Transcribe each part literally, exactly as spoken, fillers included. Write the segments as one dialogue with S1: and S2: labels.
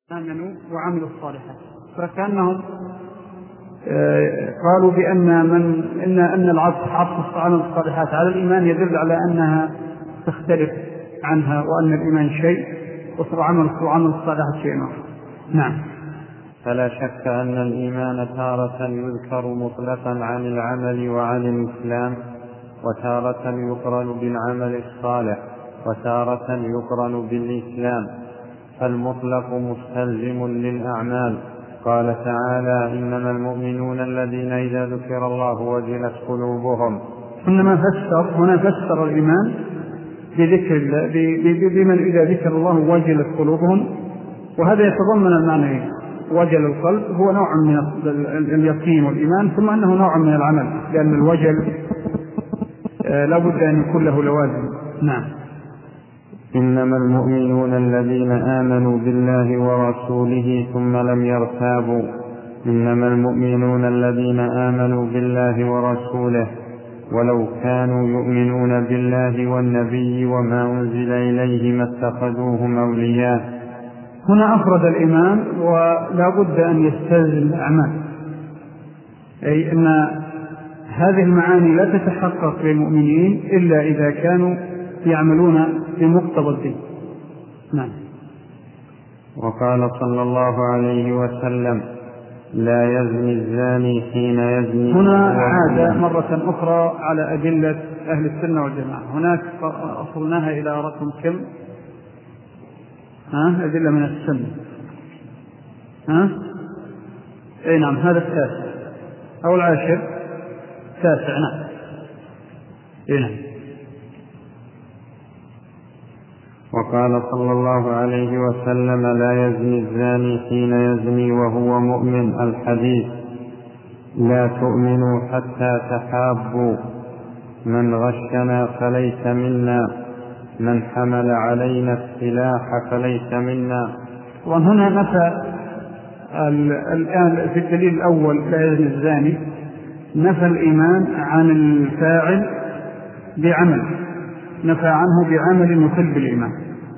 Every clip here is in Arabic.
S1: آمنوا وعملوا الصالحات، فكأنهم قالوا بأن من إن أن العطف عطف عمل الصالحات على الإيمان يدل على أنها تختلف عنها، وأن الإيمان شيء وعمل وعمل الصالحات شيء آخر. نعم.
S2: فلا شك أن الإيمان تارة يذكر مطلقا عن العمل وعن الإسلام، وتارة يقرن بالعمل الصالح، وتارة يقرن بالإسلام، فالمطلق مستلزم للأعمال. قال تعالى: إنما المؤمنون الذين إذا ذكر الله وجلت قلوبهم.
S1: إنما فسر هنا فسر الإيمان بذكر الله، بمن إذا ذكر الله وجلت قلوبهم، وهذا يتضمن المعنى وجل القلب هو نوع من اليقين والإيمان، ثم أنه نوع من العمل، لأن الوجل لا بد أن يكون له لوازم. نعم.
S2: إنما المؤمنون الذين آمنوا بالله ورسوله ثم لم يرتابوا. إنما المؤمنون الذين آمنوا بالله ورسوله ولو كانوا يؤمنون بالله والنبي وما أنزل إليه ما اتخذوهم أولياء.
S1: هنا أفرد الإيمان ولا بد أن يستلزم الأعمال، أي أن هذه المعاني لا تتحقق للمؤمنين إلا إذا كانوا يعملون بمقتضى الدين. نعم.
S2: وقال صلى الله عليه وسلم: لا يزني الزاني حين يزني.
S1: هنا عاد مرة أخرى على أدلة أهل السنة والجماعة. هناك أصلناها إلى رقم كم؟ ها؟ أدلة من السنة. ها؟ أي نعم، هذا التاسع أو العاشر. تاسع. نعم. أي نعم.
S2: وقال صلى الله عليه وسلم: لا يزني الزاني حين يزني وهو مؤمن. الحديث: لا تؤمنوا حتى تحابوا، من غشنا فليس منا، من حمل علينا السلاح فليس منا.
S1: وهنا نفى الآن في الدليل الأول لا يزني الزاني، نفى الإيمان عن الفاعل بعمل، نفى عنه بعمل يخل بالإيمان،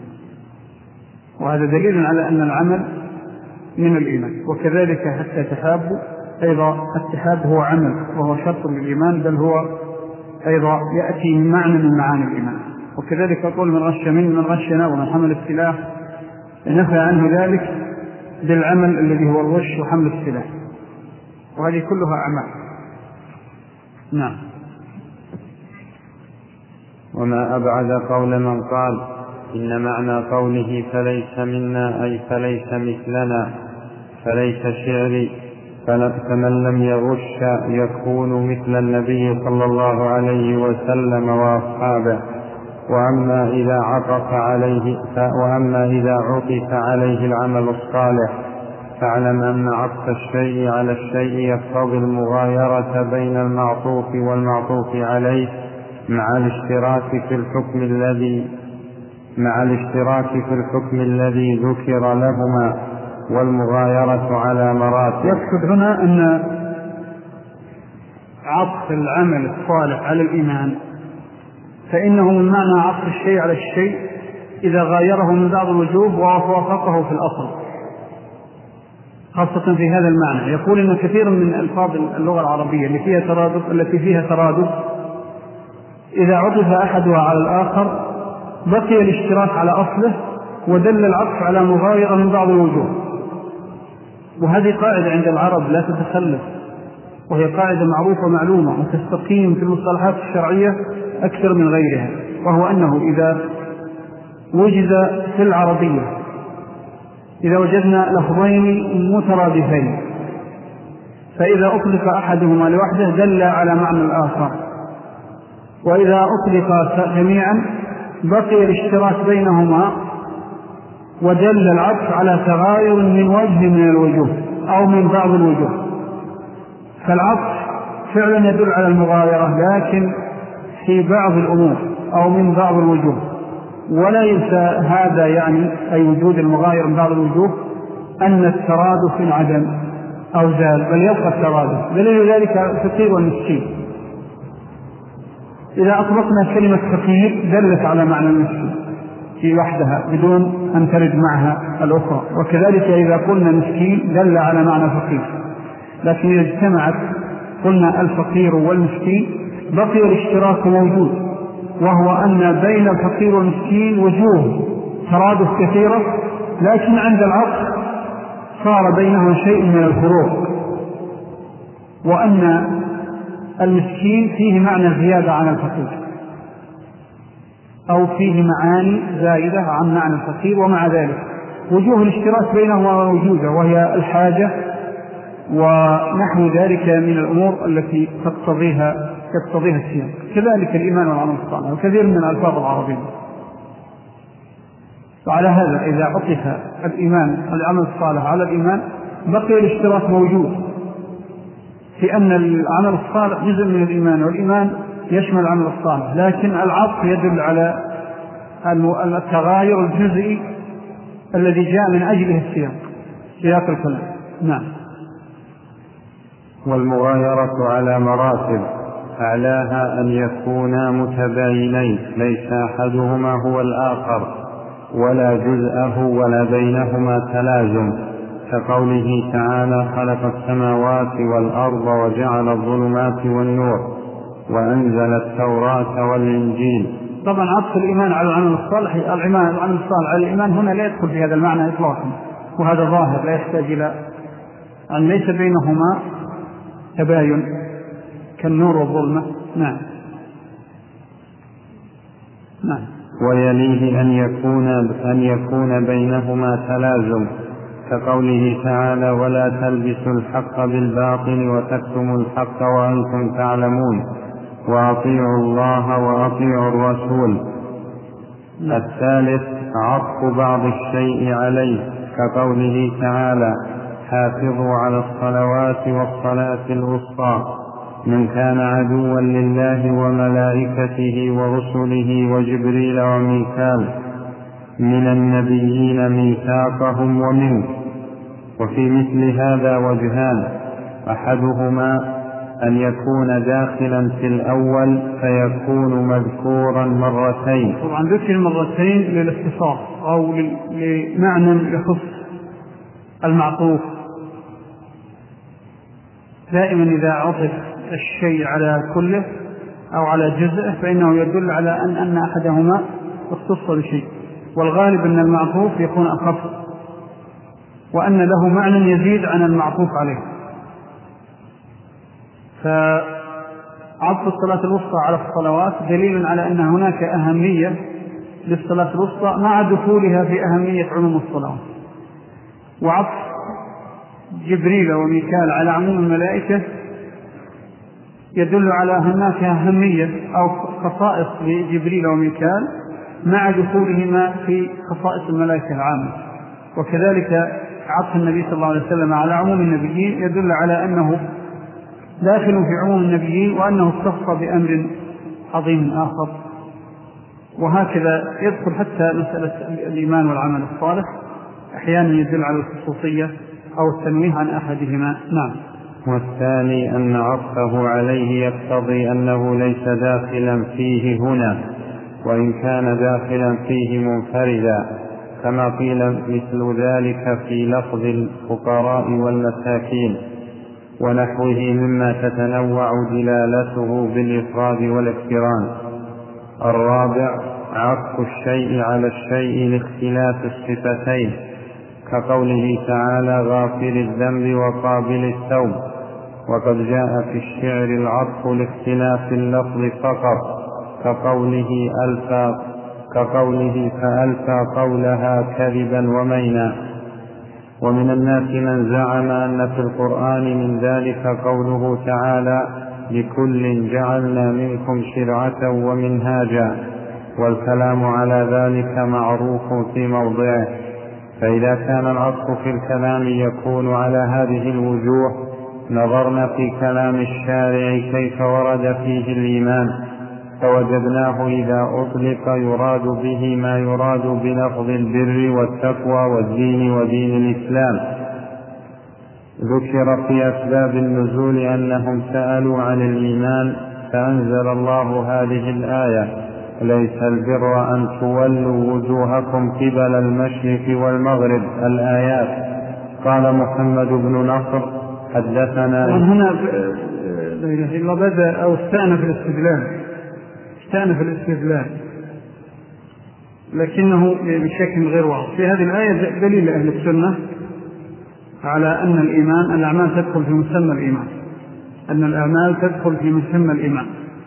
S1: وهذا دليل على أن العمل من الإيمان. وكذلك حتى تحابوا أيضا، التحاب هو عمل وهو شرط للإيمان، بل هو أيضا يأتي من معنى من معاني الإيمان. وكذلك يقول: من غش من من غشنا ومن حمل السلاح، نفى عنه ذلك بالعمل الذي هو الغش وحمل السلاح، وهذه كلها أعمال. نعم.
S2: وما أبعد قول من قال إن معنى قوله فليس منا أي فليس مثلنا، فليس شعري، فمن لم يغش يكون مثل النبي صلى الله عليه وسلم وأصحابه. وأما إذا عطف عليه وأما إذا عطف عليه العمل الصالح فاعلم أن عطف الشيء على الشيء يقتضي المغايرة بين المعطوف والمعطوف عليه، مع الاشتراك في الحكم الذي مع الاشتراك في الحكم الذي ذكر لهما، والمغايرة على مراتب.
S1: يقصد هنا أن عطف العمل الصالح على الإيمان فإنه من معنى عطف الشيء على الشيء إذا غايره من بعض الوجوه ووافقه في الأصل، خاصة في هذا المعنى. يقول إن كثير من ألفاظ اللغة العربية التي فيها ترادف التي فيها ترادف إذا عطف أحدها على الآخر بقي الاشتراك على أصله، ودل العطف على مغايرة من بعض الوجوه. وهذه قاعدة عند العرب لا تتخلف، وهي قاعدة معروفة معلومة وتستقيم في المصطلحات الشرعية أكثر من غيرها، وهو أنه إذا وجد في العربية إذا وجدنا لفظين مترادفين فإذا أطلق أحدهما لوحده دل على معنى الآخر، وإذا أطلق جميعا بقي الاشتراك بينهما ودل العطف على تغاير من وجه من الوجوه أو من بعض الوجوه. فالعطف فعلا يدل على المغايرة، لكن في بعض الأمور أو من بعض الوجوه، ولا ينسى هذا يعني أي وجود المغاير من بعض الوجوه أن الترادف انعدم أو زال، بل يبقى الترادف. دليل ذلك الفقير والمسكين، إذا أطلقنا كلمة فقير دلت على معنى المسكين في وحدها بدون أن ترد معها الأخرى. وكذلك إذا قلنا مسكين دل على معنى فقير، لكن إذا اجتمعت قلنا الفقير والمسكين بقي الاشتراك موجود، وهو أن بين الفقير والمسكين وجوه ترادف كثيرة، لكن عند العطف صار بينهم شيء من الفروق، وأن المسكين فيه معنى زيادة عن الفقير، أو فيه معاني زائدة عن معنى الفقير، ومع ذلك وجوه الاشتراك بينهما موجودة، وهي الحاجة ونحو ذلك من الأمور التي تقتضيها تقتضيها السياق. كذلك الإيمان والعمل الصالح وكثير من الألفاظ العربية. وعلى هذا إذا عطف الإيمان العمل الصالح على الإيمان بقي الاشتراك موجود، في أن العمل الصالح جزء من الإيمان، والإيمان يشمل العمل الصالح، لكن العطف يدل على التغاير الجزئي الذي جاء من أجله السياق، سياق الكلام. نعم.
S2: والمغايرة على مراتب، أعلاها أن يكونا متباينين ليس أحدهما هو الآخر ولا جزءه ولا بينهما تلازم، كقوله تعالى خلق السماوات والأرض وجعل الظلمات والنور وأنزل التوراة والإنجيل.
S1: طبعا عطف الإيمان على العمل الصالح، العمل الصالح على الإيمان هنا لا يدخل في هذا المعنى إطلاقا، وهذا ظاهر لا يحتاج إلى أن ليس بينهما تباين كالنور والظلمة. نعم. نعم.
S2: ويليه أن يكون أن يكون بينهما تلازم، كقوله تعالى ولا تلبسوا الحق بالباطل وتكتموا الحق وأنتم تعلمون وأطيعوا الله وأطيعوا الرسول. الثالث عطف بعض الشيء عليه، كقوله تعالى حافظوا على الصلوات والصلاة الوسطى من كان عدوا لله وملائكته ورسله وجبريل وميكال من النبيين ميثاقهم ومنك. وفي مثل هذا وجهان، أحدهما أن يكون داخلا في الأول فيكون مذكورا مرتين.
S1: طبعا ذكر مرتين للاختصاص أو لمعنى يخص المعطوف. دائما إذا عطف الشيء على كله أو على جزءه فإنه يدل على أن أن أحدهما اختص بشيء، والغالب أن المعطوف يكون أخف، وأن له معنى يزيد عن المعطوف عليه. فعطف الصلاة الوسطى على الصلوات دليل على أن هناك أهمية للصلاة الوسطى مع دخولها في أهمية عموم الصلوات. وعطف جبريل وميكال على عموم الملائكة يدل على هناك أهمية أو خصائص لجبريل وميكال مع دخولهما في خصائص الملائكة العامة. وكذلك عطف النبي صلى الله عليه وسلم على عموم النبيين يدل على أنه داخل في عموم النبيين وأنه اختص بأمر عظيم آخر. وهكذا يدخل حتى مسألة الإيمان والعمل الصالح، أحيانا يدل على الخصوصية أو التنويه عن أحدهما. نعم.
S2: والثاني أن عطفه عليه يقتضي أنه ليس داخلا فيه هنا، وإن كان داخلا فيه منفردا، كما قيل مثل ذلك في لفظ الفقراء والمساكين ونحوه مما تتنوع دلالته بالإفراد والاقتران. الرابع عطف الشيء على الشيء لاختلاف الصفتين، كقوله تعالى غافر الذنب وقابل التوب. وقد جاء في الشعر العطف لاختلاف اللفظ فقط، كقوله ألفى كقوله فألفى قولها كذبا ومينا. ومن الناس من زعم أن في القرآن من ذلك قوله تعالى لكل جعلنا منكم شرعة ومنهاجا، والكلام على ذلك معروف في موضعه. فإذا كان العطف في الكلام يكون على هذه الوجوه نظرنا في كلام الشارع كيف ورد فيه الإيمان، فوجدناه إذا أطلق يراد به ما يراد بلفظ البر والتقوى والدين ودين الإسلام. ذكر في أسباب النزول أنهم سألوا عن الإيمان فأنزل الله هذه الآية ليس البر أن تولوا وجوهكم قبل المشرق والمغرب. الآيات. قال محمد بن نصر حدثنا.
S1: هنا لا إله إلا بدأ أو استأنف الاستدلال استأنف الاستدلال لكنه بشكل غير واضح. في هذه الآية دليل لأهل السنة على أن الإيمان الأعمال تدخل في مسمى الإيمان أن الأعمال تدخل في مسمى الإيمان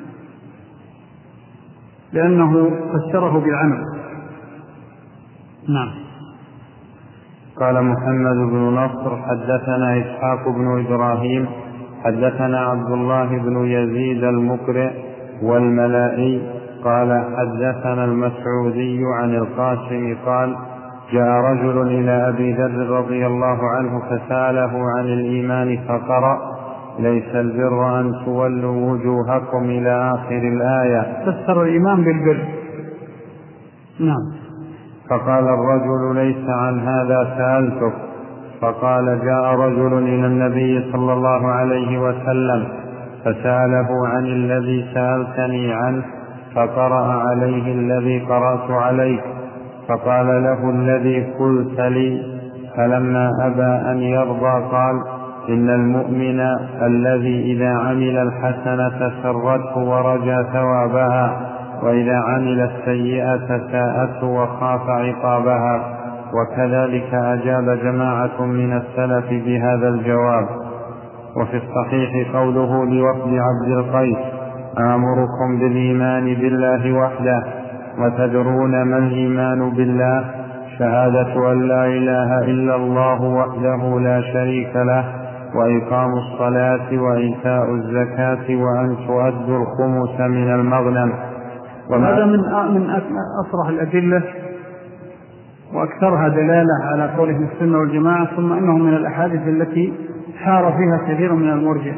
S1: لأنه فسره بالعمل. نعم.
S2: قال محمد بن نصر حدثنا إسحاق بن إبراهيم حدثنا عبد الله بن يزيد المقرئ والملائي قال حدثنا المسعودي عن القاسم قال جاء رجل إلى أبي ذر رضي الله عنه فسأله عن الإيمان فقرأ ليس البر أن تولوا وجوهكم إلى آخر الآية.
S1: فسر الإيمان بالبر. نعم.
S2: فقال الرجل ليس عن هذا سألتك. فقال جاء رجل إلى النبي صلى الله عليه وسلم فسأله عن الذي سألتني عنه فقرأ عليه الذي قرأت عليك فقال له الذي قلت لي فلما أبى أن يرضى قال إن المؤمن الذي إذا عمل الحسنة سرته ورجى ثوابها وإذا عمل السيئة ساءته وخاف عقابها. وكذلك أجاب جماعة من السلف بهذا الجواب. وفي الصحيح قوله لوفد عبد القيس آمركم بالإيمان بالله وحده وتدرون ما الإيمان بالله شهادة أن لا إله إلا الله وحده لا شريك له وإقام الصلاة وإيتاء الزكاة وأن تؤدوا الخمس من المغنم.
S1: وهذا من من أصرح الأدلة وأكثرها دلالة على قوله السنة والجماعة. ثم إنه من الأحاديث التي حار فيها كثير من المرجئة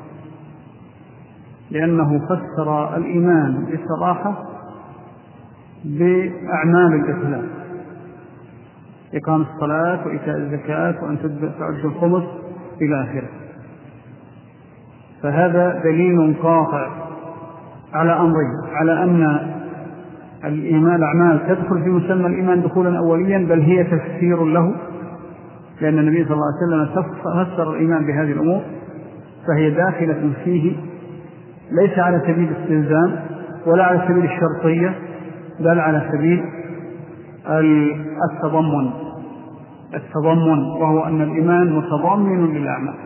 S1: لأنه فسر الإيمان بصراحة بأعمال الإسلام إقام الصلاة وإيتاء الزكاة وأن تؤدوا الخمس إلى آخره. فهذا دليل قاطع على أمرين: على أن الإيمان الأعمال تدخل في مسمى الإيمان دخولا أوليا، بل هي تفسير له، لأن النبي صلى الله عليه وسلم فسر الإيمان بهذه الأمور، فهي داخلة فيه ليس على سبيل الاستلزام ولا على سبيل الشرطية، بل على سبيل التضمن التضمن وهو أن الإيمان متضمن للأعمال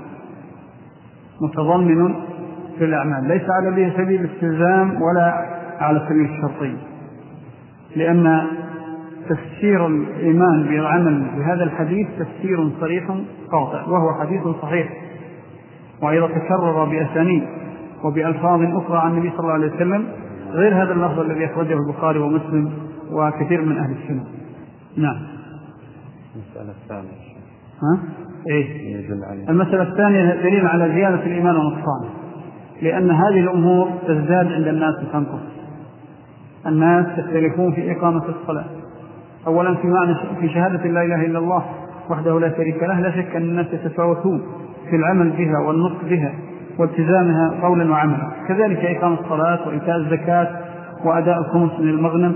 S1: متضمن للأعمال ليس على سبيل الاستلزام ولا على سبيل الشرطية، لأن تفسير الإيمان بالعمل بهذا الحديث تفسير صريح قاطع، وهو حديث صحيح، وأيضا تكرر بأسانيد وبألفاظ أخرى عن النبي صلى الله عليه وسلم غير هذا اللفظ الذي أخرجه البخاري ومسلم وكثير من أهل السنة. نعم.
S2: المسألة الثانية.
S1: ها؟ إيه؟ المسألة الثانية دليل على زيادة الإيمان ونقصانه، لأن هذه الأمور تزداد عند الناس وتنقص. الناس يختلفون في إقامة الصلاة، أولا في معنى في شهادة لا إله إلا الله وحده لا شريك له، لا شك أن الناس يتفاوتون في العمل بها والنطق بها والتزامها قولا وعملا، كذلك إقامة الصلاة وإيتاء الزكاة وأداء الخمس من المغنم.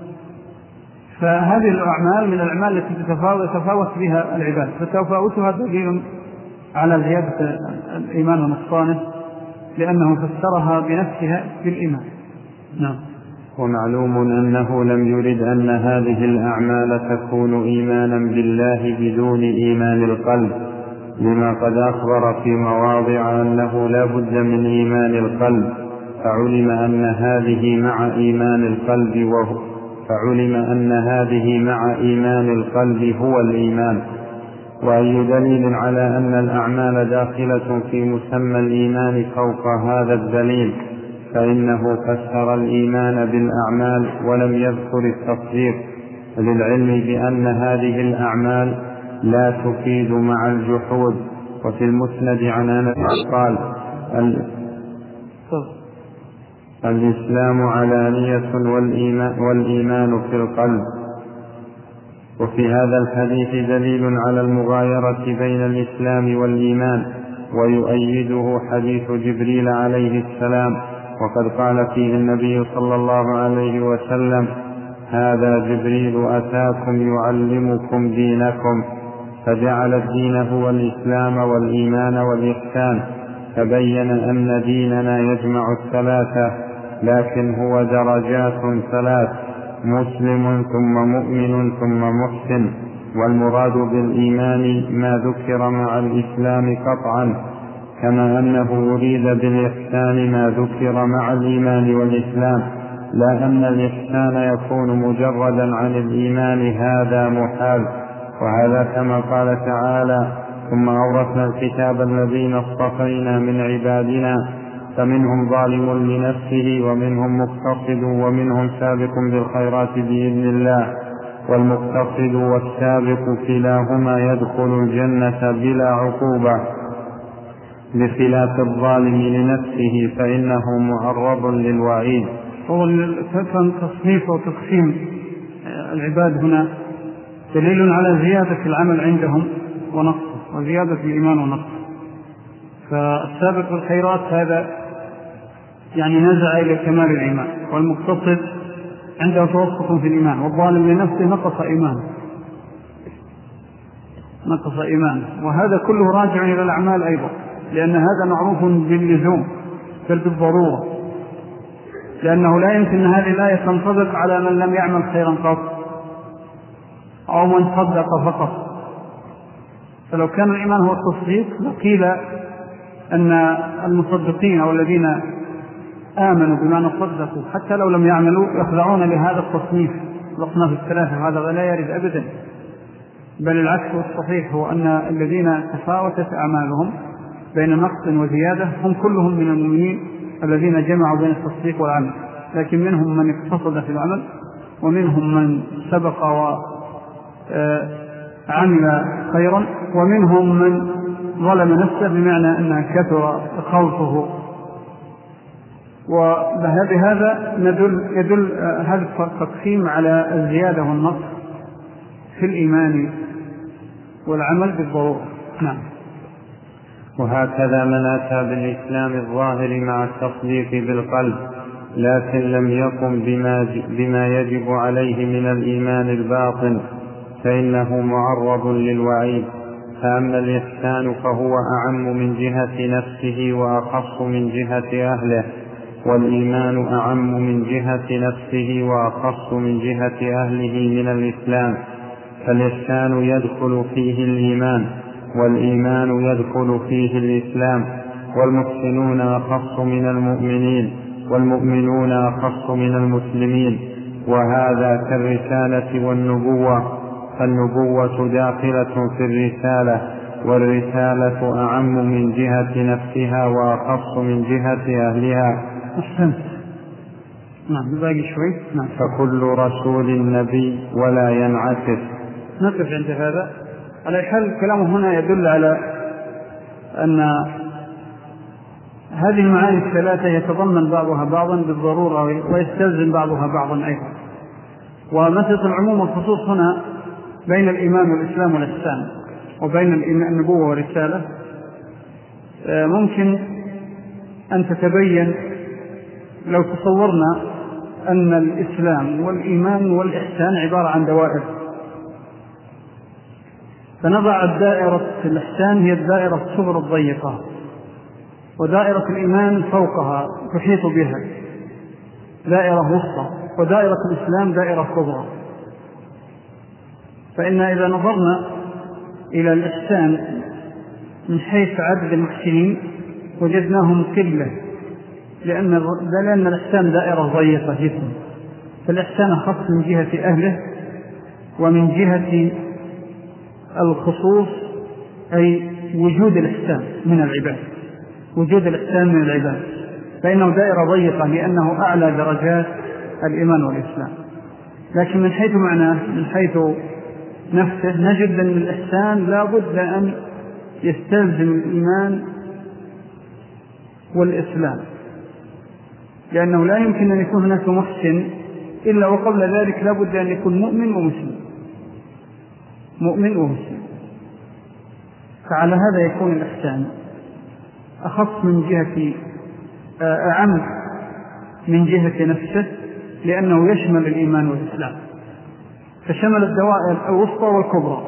S1: فهذه الأعمال من الأعمال التي تتفاوت بها العباد، فتفاوتها دليل على زيادة الإيمان ونقصانه، لأنه فسرها بنفسها بالإيمان. نعم.
S2: ومعلوم أنه لم يرد أن هذه الأعمال تكون إيمانا بالله بدون إيمان القلب، لما قد أخبر في مواضع أنه لا بد من إيمان القلب، فعلم أن هذه مع إيمان القلب وهو فعلم أن هذه مع إيمان القلب هو الإيمان. وأي دليل على أن الأعمال داخلة في مسمى الإيمان فوق هذا الدليل؟ فإنه فسر الإيمان بالأعمال ولم يذكر التصديق، للعلم بأن هذه الأعمال لا تفيد مع الجحود. وفي المسند عن أنس قال: الإسلام علانية والإيمان, والإيمان في القلب. وفي هذا الحديث دليل على المغايرة بين الإسلام والإيمان، ويؤيده حديث جبريل عليه السلام وقد قال فيه النبي صلى الله عليه وسلم: هذا جبريل أتاكم يعلمكم دينكم، فجعل الدين هو الإسلام والإيمان والإحسان، فبين أن ديننا يجمع الثلاثة، لكن هو درجات ثلاث: مسلم ثم مؤمن ثم محسن. والمراد بالإيمان ما ذكر مع الإسلام قطعا، كما أنه أريد بالإحسان ما ذكر مع الإيمان والإسلام، لا أن الإحسان يكون مجردا عن الإيمان، هذا محال. وهذا كما قال تعالى: ثم أورثنا الكتاب الذين اصطفينا من عبادنا فمنهم ظالم لنفسه ومنهم مقتصد ومنهم سابق بالخيرات بإذن الله. والمقتصد والسابق كلاهما يدخل الجنة بلا عقوبة، بخلاف الظالم لنفسه فإنه معرض للوعيد.
S1: هو تصنيف وتقسيم العباد هنا دليل على زيادة العمل عندهم ونقصه، وزيادة الإيمان ونقصه. فالسابق بالخيرات هذا يعني نزع إلى كمال الإيمان، والمقتصد عنده توسط في الإيمان، والظالم لنفسه نقص إيمانه نقص إيمانه وهذا كله راجع إلى الأعمال أيضا، لأن هذا معروف باللزوم بل بالضرورة، لأنه لا يمكن أن هذه الآية تنطبق على من لم يعمل خيرا قط أو من صدق فقط. فلو كان الإيمان هو التصديق لقيل أن المصدقين أو الذين آمنوا بما نصدقوا حتى لو لم يعملوا يخضعون لهذا التصنيف الأصناف الثلاثة، هذا لا يرد أبدا، بل العكس والصحيح هو أن الذين تفاوتت أعمالهم بين نقص وزيادة هم كلهم من المؤمنين الذين جمعوا بين التصديق والعمل، لكن منهم من اقتصد في العمل، ومنهم من سبق وعمل خيرا، ومنهم من ظلم نفسه بمعنى أن كثر خوفه. وبهذا ندل يدل هذا التقسيم على الزيادة والنقص في الإيمان والعمل بالضرورة. نعم.
S2: وهكذا من أتى بالإسلام الظاهر مع التصديق بالقلب لكن لم يقم بما, بما يجب عليه من الإيمان الباطن فإنه معرض للوعيد. فأما الإحسان فهو أعم من جهة نفسه وأخص من جهة أهله، والإيمان أعم من جهة نفسه وأخص من جهة أهله من الإسلام. فالإحسان يدخل فيه الإيمان، والإيمان يدخل فيه الإسلام. والمحسنون أخص من المؤمنين، والمؤمنون أخص من المسلمين. وهذا كالرسالة والنبوة، فالنبوة داخلة في الرسالة، والرسالة أعم من جهة نفسها وأخص من جهة أهلها.
S1: أحسنت. نعم باقي شوي. نعم.
S2: فكل رسول نبي ولا ينعكس.
S1: نقف عند هذا. على حال كلامه هنا يدل على أن هذه المعاني الثلاثة يتضمن بعضها بعضا بالضرورة ويستلزم بعضها بعضا أيضا. ومسألة العموم والخصوص هنا بين الإيمان والإسلام والإحسان وبين النبوة والرسالة ممكن أن تتبين لو تصورنا أن الإسلام والإيمان والإحسان عبارة عن دوائر، فنضع الدائرة الإحسان هي الدائرة الصغرى الضيقة، ودائرة الإيمان فوقها تحيط بها دائرة وسطى، ودائرة الإسلام دائرة كبرى. فإن إذا نظرنا إلى الإحسان من حيث عدد المحسنين وجدناهم قلة، لأن لأن الإحسان دائرة ضيقة جدا، فالإحسان خاص من جهة أهله ومن جهة الخصوص أي وجود الإحسان من العباد، وجود الإحسان من العباد، فإنه دائرة ضيقة لأنه أعلى درجات الإيمان والإسلام. لكن من حيث معناه من حيث نفسه نجد أن الإحسان لا بد أن يستلزم الإيمان والإسلام، لأنه لا يمكن أن يكون هناك محسن إلا وقبل ذلك لا بد أن يكون مؤمن ومسلم، مؤمن ومسلم. فعلى هذا يكون الإحسان أخص من جهة أعم من جهة نفسه لأنه يشمل الإيمان والإسلام، فشمل الدوائر الوسطى والكبرى،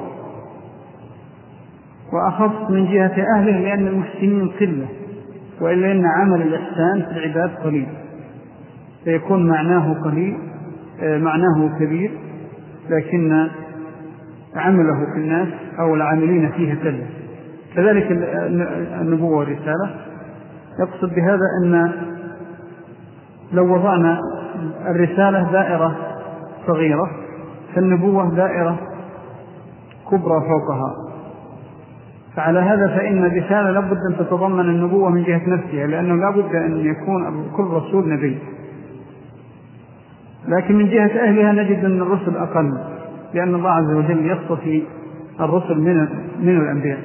S1: وأخص من جهة أهله لأن المحسنين قلة، وإلا أن عمل الإحسان في العباد قليل، فيكون معناه قليل معناه كبير، لكن عمله في الناس أو العاملين فيها قلة. كذلك النبوة والرسالة، يقصد بهذا أن لو وضعنا الرسالة دائرة صغيرة فالنبوة دائرة كبرى فوقها، فعلى هذا فإن الرسالة لابد أن تتضمن النبوة من جهة نفسها، لأنه لابد أن يكون كل رسول نبي، لكن من جهة أهلها نجد أن الرسل أقل، لأن الله عز وجل يصطفي الرسل من من الأنبياء.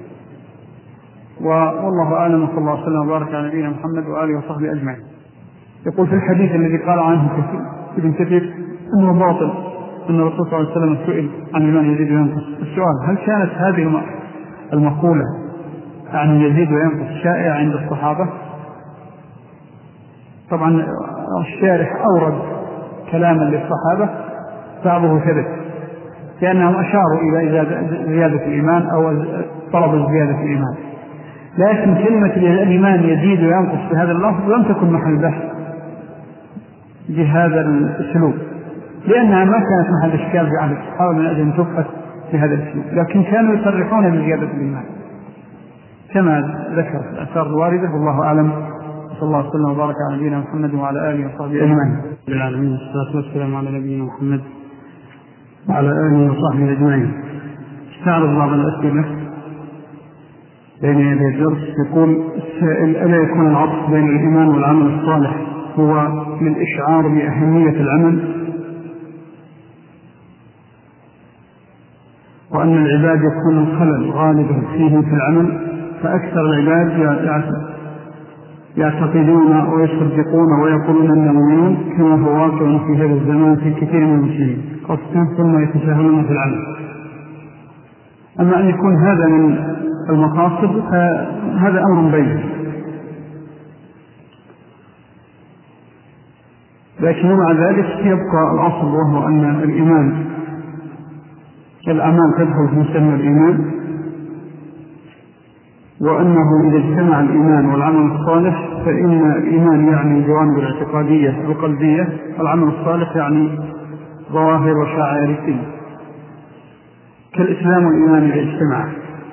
S1: والله أعلم، صلى الله عليه وسلم وبارك على نبينا محمد وآله وصحبه أجمعين. يقول في الحديث الذي قال عنه ابن كثير أنه باطل أن الرسول صلى الله عليه وسلم سئل عن الإيمان يزيد وينقص. السؤال: هل كانت هذه المقولة عن يزيد وينقص شائعة عند الصحابة؟ طبعا الشارح أورد كلاما للصحابة بعضه ثبت، لأنهم أشاروا إلى زيادة الإيمان أو طلب زيادة الإيمان، لكن كلمة الإيمان يزيد وينقص بهذا اللفظ لم تكن محل بحث بهذا الأسلوب، لأنها ما كانت محل إشكال في عهد الصحابة من أجل أن تبحث بهذا الأسلوب، لكن كانوا يصرحون بزيادة الإيمان كما ذكر الآثار الواردة. والله أعلم، صلى الله عليه وسلم وبارك على نبينا محمد وعلى آله وصحبه أجمعين. بالعالمين، والصلاة والسلام على نبينا محمد وعلى آله وصحبه أجمعين. استعرض بعض الأسئلة بين يدي الدرس. يقول السائل: ألا يكون العطف بين الإيمان والعمل الصالح هو للإشعار بأهمية العمل، وأن العباد يكون الخلل غالبا فيهم في العمل، فأكثر العباد يعتقدون ويصدقون ويقولون أنهم مؤمنون كما هو واقع في هذا الزمان في كثير من المسلمين قصدا، ثم يتساهلون في العمل. أما أن يكون هذا من المقاصد فهذا أمر بين، لكن مع ذلك يبقى الأصل، وهو أن الإيمان الأعمال تدخل في مسمى الإيمان، وأنه إذا اجتمع الإيمان والعمل الصالح فإن الإيمان يعني الجوانب الاعتقادية القلبية، والعمل الصالح يعني ظواهر وشعائر الدين، كالإسلام والإيمان إذا اجتمع.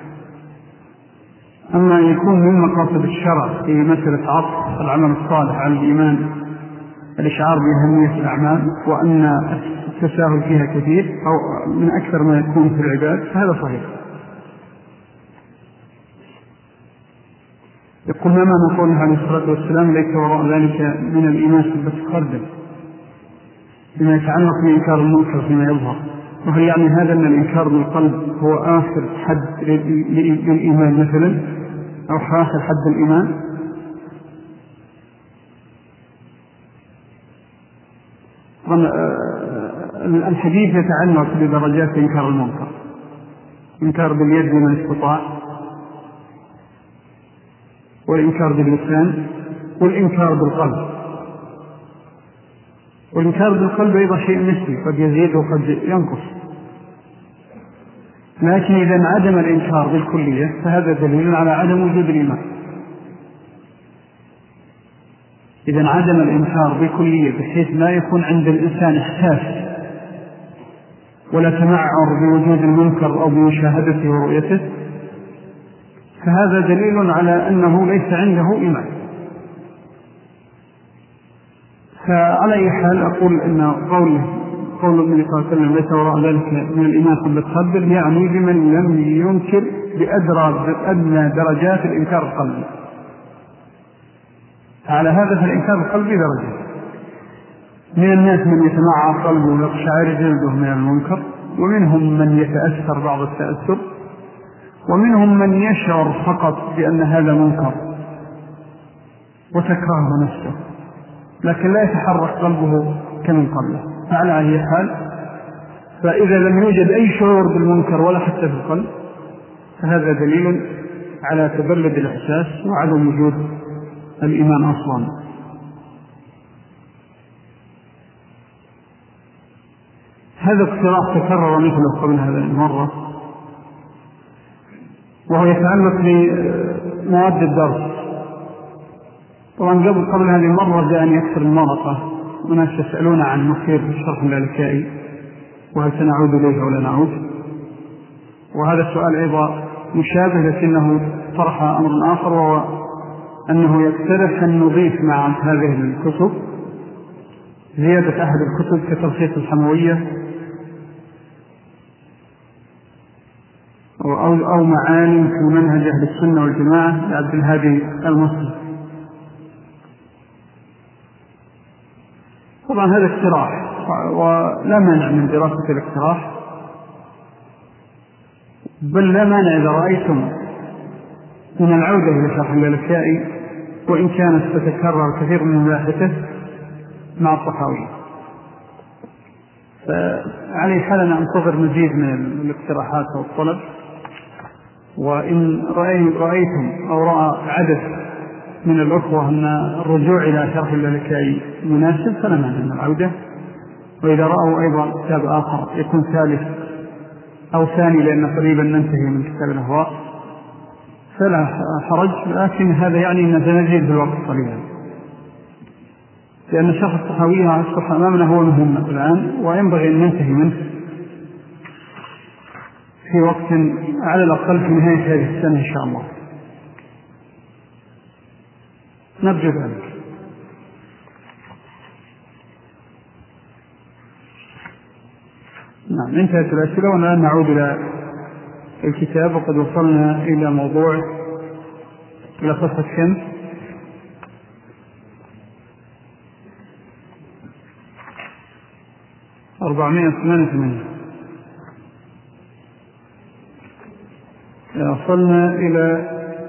S1: أما يكون من مقاصد الشرع في مسألة عطف العمل الصالح على الإيمان الإشعار بأهمية الأعمال، وأن التساهل فيها كثير أو من أكثر ما يكون في العباد، فهذا صحيح. يقول: ما معنى قوله عليه الصلاة والسلام: ليس وراء ذلك من الإيمان سبة خردل، بما يتعلق بإنكار المنكر فيما يظهر؟ وهل يعني هذا أن الإنكار بالقلب هو آخر حد للإيمان مثلا، أو آخر حد الإيمان؟ الحديث يتعلق بدرجات إنكار المنكر: إنكار باليد لمن استطاع، والإنكار باللسان، والإنكار بالقلب. والإنكار بالقلب أيضا شيء نسبي، قد يزيد وقد ينقص، لكن إذا انعدم الإنكار بالكلية فهذا دليل على عدم وجود الإيمان. إذا انعدم الإنكار بالكلية بحيث لا يكون عند الإنسان إحساس ولا تمعر بوجود المنكر أو بمشاهدته ورؤيته، فهذا دليل على أنه ليس عنده إيمان. فعلى أي حال أقول أن قوله قول النبي صلى الله عليه وسلم: ليس وراء ذلك من الإيمان سبة خردل، يعني بمن لم ينكر بأدنى درجات الإنكار القلبي. على هذا فالإنكار القلبي درجة. من الناس من يتمعر قلبه ويقشعر جلده من المنكر، ومنهم من يتأثر بعض التأثر، ومنهم من يشعر فقط بأن هذا منكر وتكرهه نفسه، لكن لا يتحرك قلبه كمن قبله. على أي حال، فإذا لم يوجد أي شعور بالمنكر ولا حتى في القلب، فهذا دليل على تبلد الإحساس وعدم وجود الإيمان أصلا. هذا اقتراح تكرر مثله قبل هذا المرة، وهو يتعلق بمواد الدرس. طبعا قبل قبل هذه المرة جاءني أكثر من مرة وناس يسألون عن مصير الشرح اللالكائي وهل سنعود إليه أو لا نعود، وهذا السؤال أيضا مشابه لكنه طرح أمر آخر، وهو أنه يقترح أن نضيف مع هذه الكتب زيادة أحد الكتب كتلخيص الحموية أو, أو معاني في منهج أهل السنة والجماعة لعبد الهادي المصري. طبعا هذا اقتراح ولا مانع من دراسة الاقتراح، بل لا مانع إذا رأيتم من العودة إلى شرح اللالكائي وإن كانت تتكرر كثير من مباحثه مع الطحاوي. فعلي حال أن أنتظر مزيد من الاقتراحات والطلب، وإن رأيتم أو رأى عدد من الأخوة أن الرجوع إلى شرح اللالكائي مناسب فلا مانع من العودة، وإذا رأوا أيضا كتاب آخر يكون ثالث أو ثاني لأن قريبا ننتهي من كتاب الأهواء فلا حرج، لكن هذا يعني أن سنزيد بالوقت قليلا، لأن شرح الطحاوية أصبح أمامنا هو مهم الآن، وينبغي أن ننتهي منه في وقت على الأقل في نهاية هذه السنة إن شاء الله، نرجو ذلك. نعم، انتهت الأسئلة والآن نعود إلى الكتاب، وقد وصلنا إلى موضوع إلى صفحة كم؟ أربعمائة وثمانية وثمانين. وصلنا إلى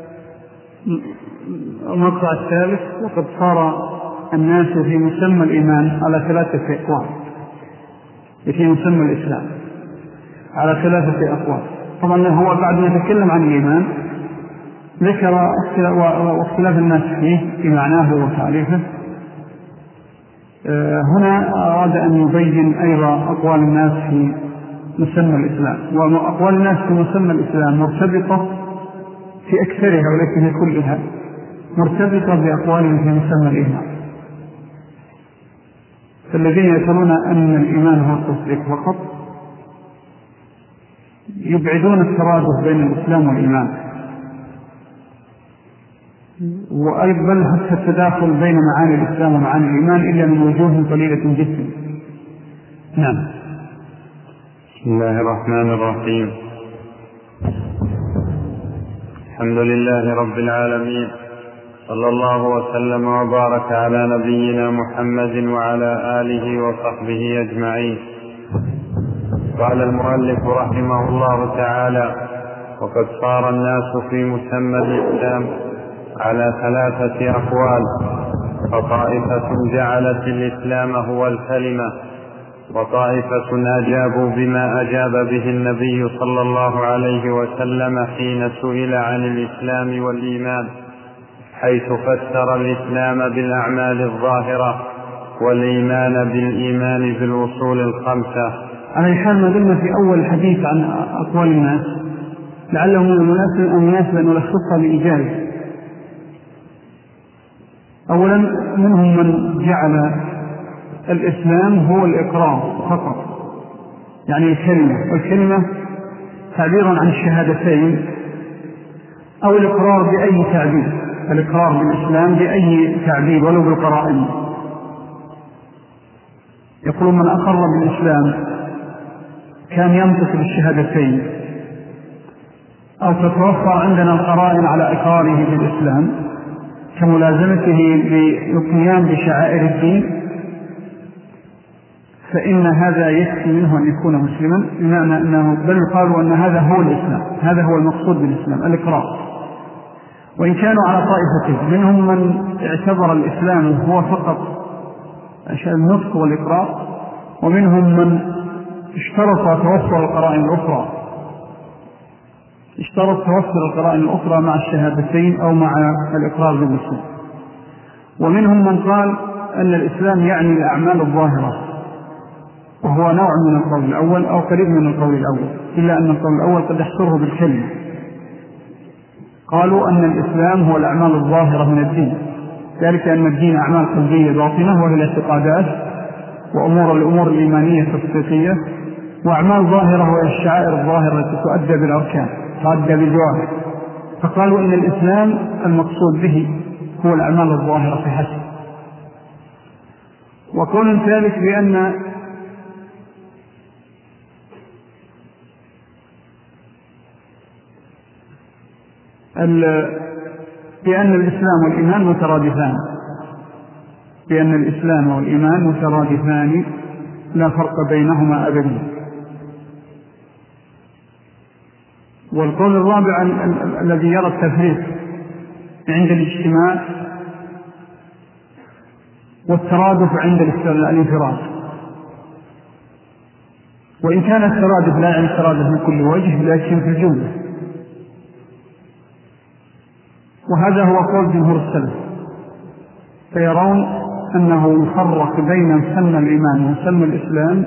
S1: المقطع الثالث، وقد صار الناس في مسمى الإيمان على ثلاثة أقوال، في مسمى الإسلام على ثلاثة أقوال. طبعا هو بعد ما يتكلم عن الإيمان ذكر واختلاف الناس فيه في معناه وتعريفه. هنا أراد أن يبين أيضا أقوال الناس في مسمى الإسلام، وأقوال الناس في مسمى الإسلام مرتبطة في أكثرها وليس في كلها مرتبطة بأقوالهم في مسمى الإيمان. فالذين يقولون أن الإيمان هو التصديق فقط يبعدون الترادف بين الإسلام والإيمان، وأيضا حتى التداخل بين معاني الإسلام ومعاني الإيمان إلا من وجوه قليلة جدا. نعم.
S2: بسم الله الرحمن الرحيم. الحمد لله رب العالمين، صلى الله وسلم وبارك على نبينا محمد وعلى آله وصحبه أجمعين. قال المؤلف رحمه الله تعالى: وقد صار الناس في مسمى الإسلام على ثلاثة أقوال، فطائفة جعلت الإسلام هو الكلمة، وطائفة أجابوا بما أجاب به النبي صلى الله عليه وسلم حين سئل عن الإسلام والإيمان، حيث فسر الإسلام بالأعمال الظاهرة والإيمان بالإيمان بالوصول الخمسة.
S1: على الحال ما دلنا في أول الحديث عن أقوال الناس لعله من المناسب أن نلخصها بإيجاز. أولا منهم من جعل الإسلام هو الإقرار فقط، يعني الكلمة، والكلمة تعبير عن الشهادتين أو الإقرار بأي تعبير، الإقرار بالإسلام بأي تعبير ولو بالقرائن. يقول من أقر بالإسلام كان ينطق بالشهادتين، أو تتوفر عندنا القرائن على إقراره بالإسلام كملازمته بالقيام بشعائر الدين، فإن هذا يكفي منه أن يكون مسلما، بمعنى أنه بل يقال أن هذا هو الإسلام، هذا هو المقصود بالإسلام الإقرار. وإن كانوا على طائفتين، منهم من اعتبر الإسلام هو فقط النطق والإقرار، ومنهم من اشترط توفر القرائن الأخرى اشترط توفر القرائن الأخرى مع الشهادتين أو مع الإقرار بالإسلام. ومنهم من قال أن الإسلام يعني الأعمال الظاهرة وهو نوع من القول الأول أو قريب من القول الأول، إلا أن القول الأول قد يحصره بالكلمة. قالوا أن الإسلام هو الأعمال الظاهرة من الدين، ذلك أن الدين أعمال قلبية باطنة وهي الاعتقادات وأمور الأمور الإيمانية التصديقية، وأعمال ظاهرة وهي الشعائر الظاهرة التي تؤدى بالأركان تؤدى بالجوارح. فقالوا إن الإسلام المقصود به هو الأعمال الظاهرة فحسب. وقول ثالث بأن بأن الإسلام والإيمان مترادفان، بأن الإسلام والإيمان مترادفان لا فرق بينهما أبدا. والقول الرابع الذي يرى التفريق عند الاجتماع والترادف عند الانفراد، وإن كان الترادف لا يعني الترادف من كل وجه لكن في الجملة. وهذا هو قول جمهور السلف، فيرون أنه يفرق بين مسمى الإيمان ومسمى الإسلام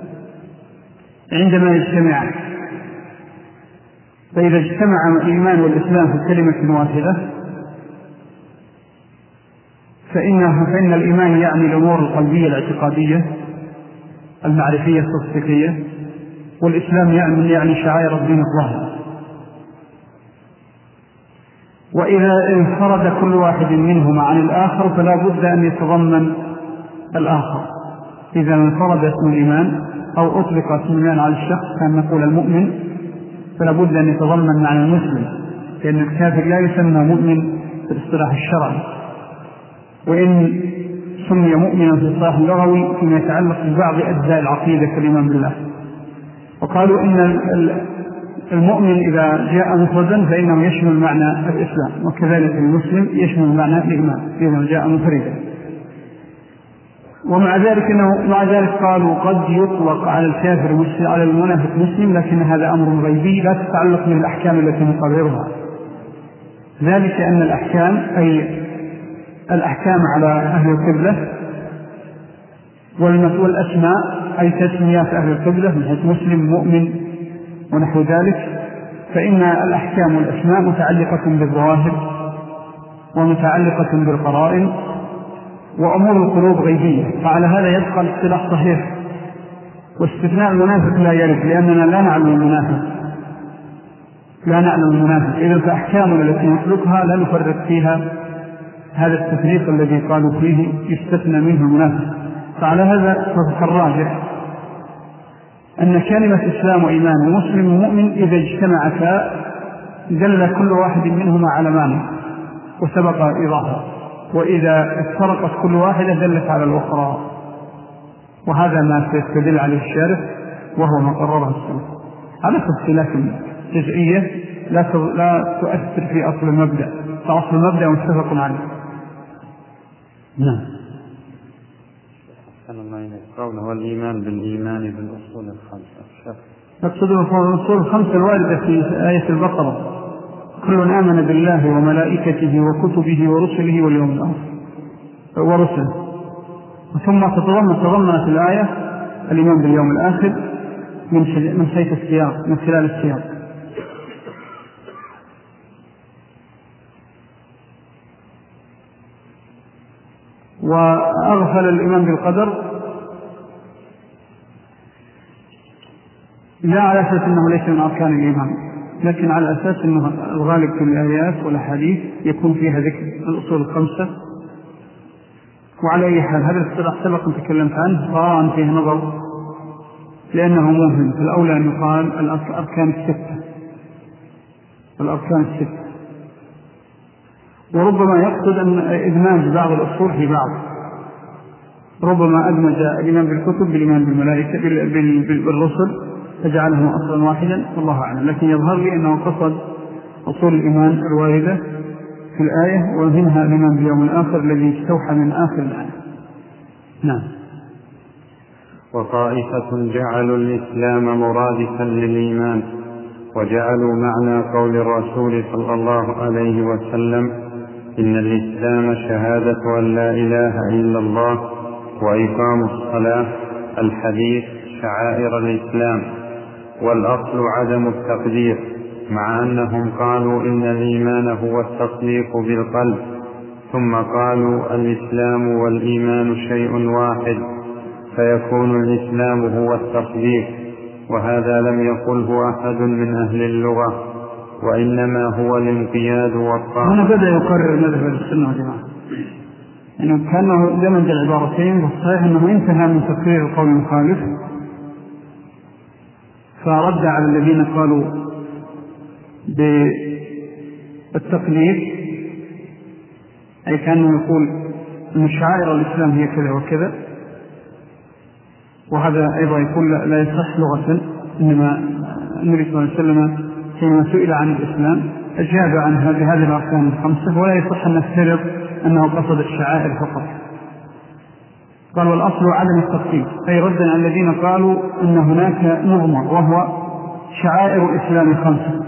S1: عندما يجتمعان. فإذا اجتمع الإيمان والإسلام في كلمة واحدة فإنه فإن الإيمان يعني الأمور القلبية الاعتقادية المعرفية التصديقية، والإسلام يعني يعني شعائر الدين الظاهرة. وإذا انفرد كل واحد منهما عن الآخر فلا بد أن يتضمن الآخر. إذا انفرد اسم الإيمان أو أطلق اسم الإيمان على الشخص كان نقول المؤمن، فلا بد أن يتضمن معنى المسلم، لأن الكافر لا يسمى مؤمن في الاصطلاح الشرعي، وإن سمي مؤمنا في الاصطلاح اللغوي فيما يتعلق ببعض أجزاء العقيدة كالإيمان بالله. وقالوا إن المؤمن إذا جاء مفردا فإنه يشمل معنى الإسلام، وكذلك المسلم يشمل معنى الإيمان إذا جاء مفردا. ومع ذلك إنه مع ذلك قالوا قد يطلق على الكافر مسلم على المنافق مسلم، لكن هذا أمر غيبي لا تتعلق من الأحكام التي نقررها. ذلك أن الأحكام أي الأحكام على أهل القبلة والأسماء أي تسميات أهل القبلة من حيث مسلم مؤمن ونحو ذلك، فإن الأحكام والأسماء متعلقة بالظواهر ومتعلقة بالقرائن وأمور القلوب غيبية، فعلى هذا يبقى الاصطلاح صحيح. واستثناء المنافق لا يرد لأننا لا نعلم المنافق لا نعلم المنافق إذا فأحكامنا التي نطلقها لا نفرق فيها هذا التفريق الذي قالوا فيه يستثنى منه المنافق. فعلى هذا فالراجح أن كلمة إسلام وإيمان ومسلم ومؤمن إذا اجتمعتا دل كل واحد منهما على معنى وسبق إيضاحه، وإذا افترقت كل واحدة دلت على الأخرى، وهذا ما سيستدل عليه الشارح وهو ما قرره السلف. هذا تفصيلات جزئية لا لا تؤثر في أصل المبدأ، فأصل المبدأ متفق عليه. نعم.
S2: قوله والإيمان بالإيمان بالأصول الخمسة.
S1: نقصد الأصول الخمسة الواردة في آية البقرة: كل آمن بالله وملائكته وكتبه ورسله واليوم الآخر ورسله. ثم تتضمن تضمنت الآية الإيمان باليوم الآخر من من حيث السياق، من خلال السياق. وأغفل الإيمان بالقدر لا على أساس أنه ليس من أركان الإيمان، لكن على أساس أنه الغالب في الآيات والأحاديث يكون فيها ذكر الأصول الخمسة. وعلى أي حال هذا الاصطلاح سبق أن تكلمت عنه فرأى فيه نظر لأنه مهم، فالأولى أن يقال الأركان الستة الأركان الستة وربما يقصد أن إدماج بعض الأصول في بعض، ربما أدمج الإيمان بالكتب بالإيمان بالملائكة بالرسل فجعلهم أصلا واحدا، والله أعلم. لكن يظهر لي أنه قصد أصول الإيمان الواردة في الآية ومنها الإيمان باليوم الآخر الذي استوحى من آخر الآية. نعم.
S2: وطائفة جعلوا الإسلام مرادفا للإيمان وجعلوا معنى قول الرسول صلى الله عليه وسلم إن الإسلام شهادة أن لا إله إلا الله وإقام الصلاة الحديث شعائر الإسلام، والأصل عدم التقدير، مع أنهم قالوا إن الإيمان هو التصديق بالقلب، ثم قالوا الإسلام والإيمان شيء واحد، فيكون الإسلام هو التصديق، وهذا لم يقله أحد من أهل اللغة، وإنما هو الانقياد والطاعة.
S1: هنا بدأ يقرر مذهب السنة والجماعة، يعني كأنه دمج العبارتين، والصحيح أنه انتهى من تقرير القول المخالف، فرد على الذين قالوا بالتقليد، أي كأنه يقول أن شعائر الإسلام هي كذا وكذا، وهذا أيضا يقول لا يصح لغة، إنما النبي صلى الله عليه وسلم حينما سئل عن الإسلام أجاب عن هذه هذه الأركان الخمسة، ولا يصح أن نفترض أنه قصد الشعائر فقط. قال والأصل عدم التفصيل، أي ردا على الذين قالوا أن هناك مضمر وهو شعائر الإسلام خمسة،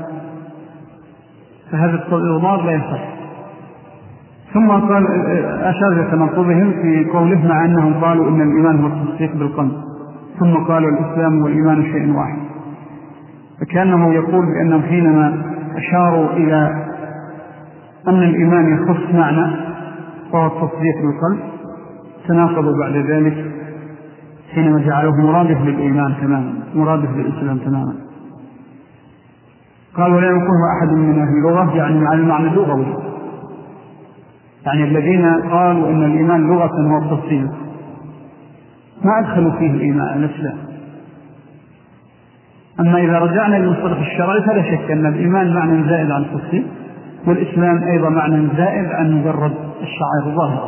S1: فهذا الإضمار لا يصح. ثم قال أشار تناقضهم في قوله مع أنهم قالوا إن الإيمان هو التصديق بالقلب، ثم قالوا الإسلام والإيمان شيء واحد، فكأنه يقول بأنهم حينما أشاروا إلى أن الإيمان يخص معنى وهو التصديق بالقلب، تناقضوا بعد ذلك حينما جعلوه مرادف للإيمان تماما، مرادف للإسلام تماما. قالوا لا يقوله أحد من أهل اللغة، يعني على المعنى اللغوي، يعني الذين قالوا إن الإيمان لغة هو التصديق ما أدخلوا فيه الإيمان الإسلام. أما إذا رجعنا للمصطلح الشرعي فلا شك أن الإيمان معنى زائد عن التصديق، والإسلام أيضا معنى زائد عن مجرد الشعائر الظاهرة،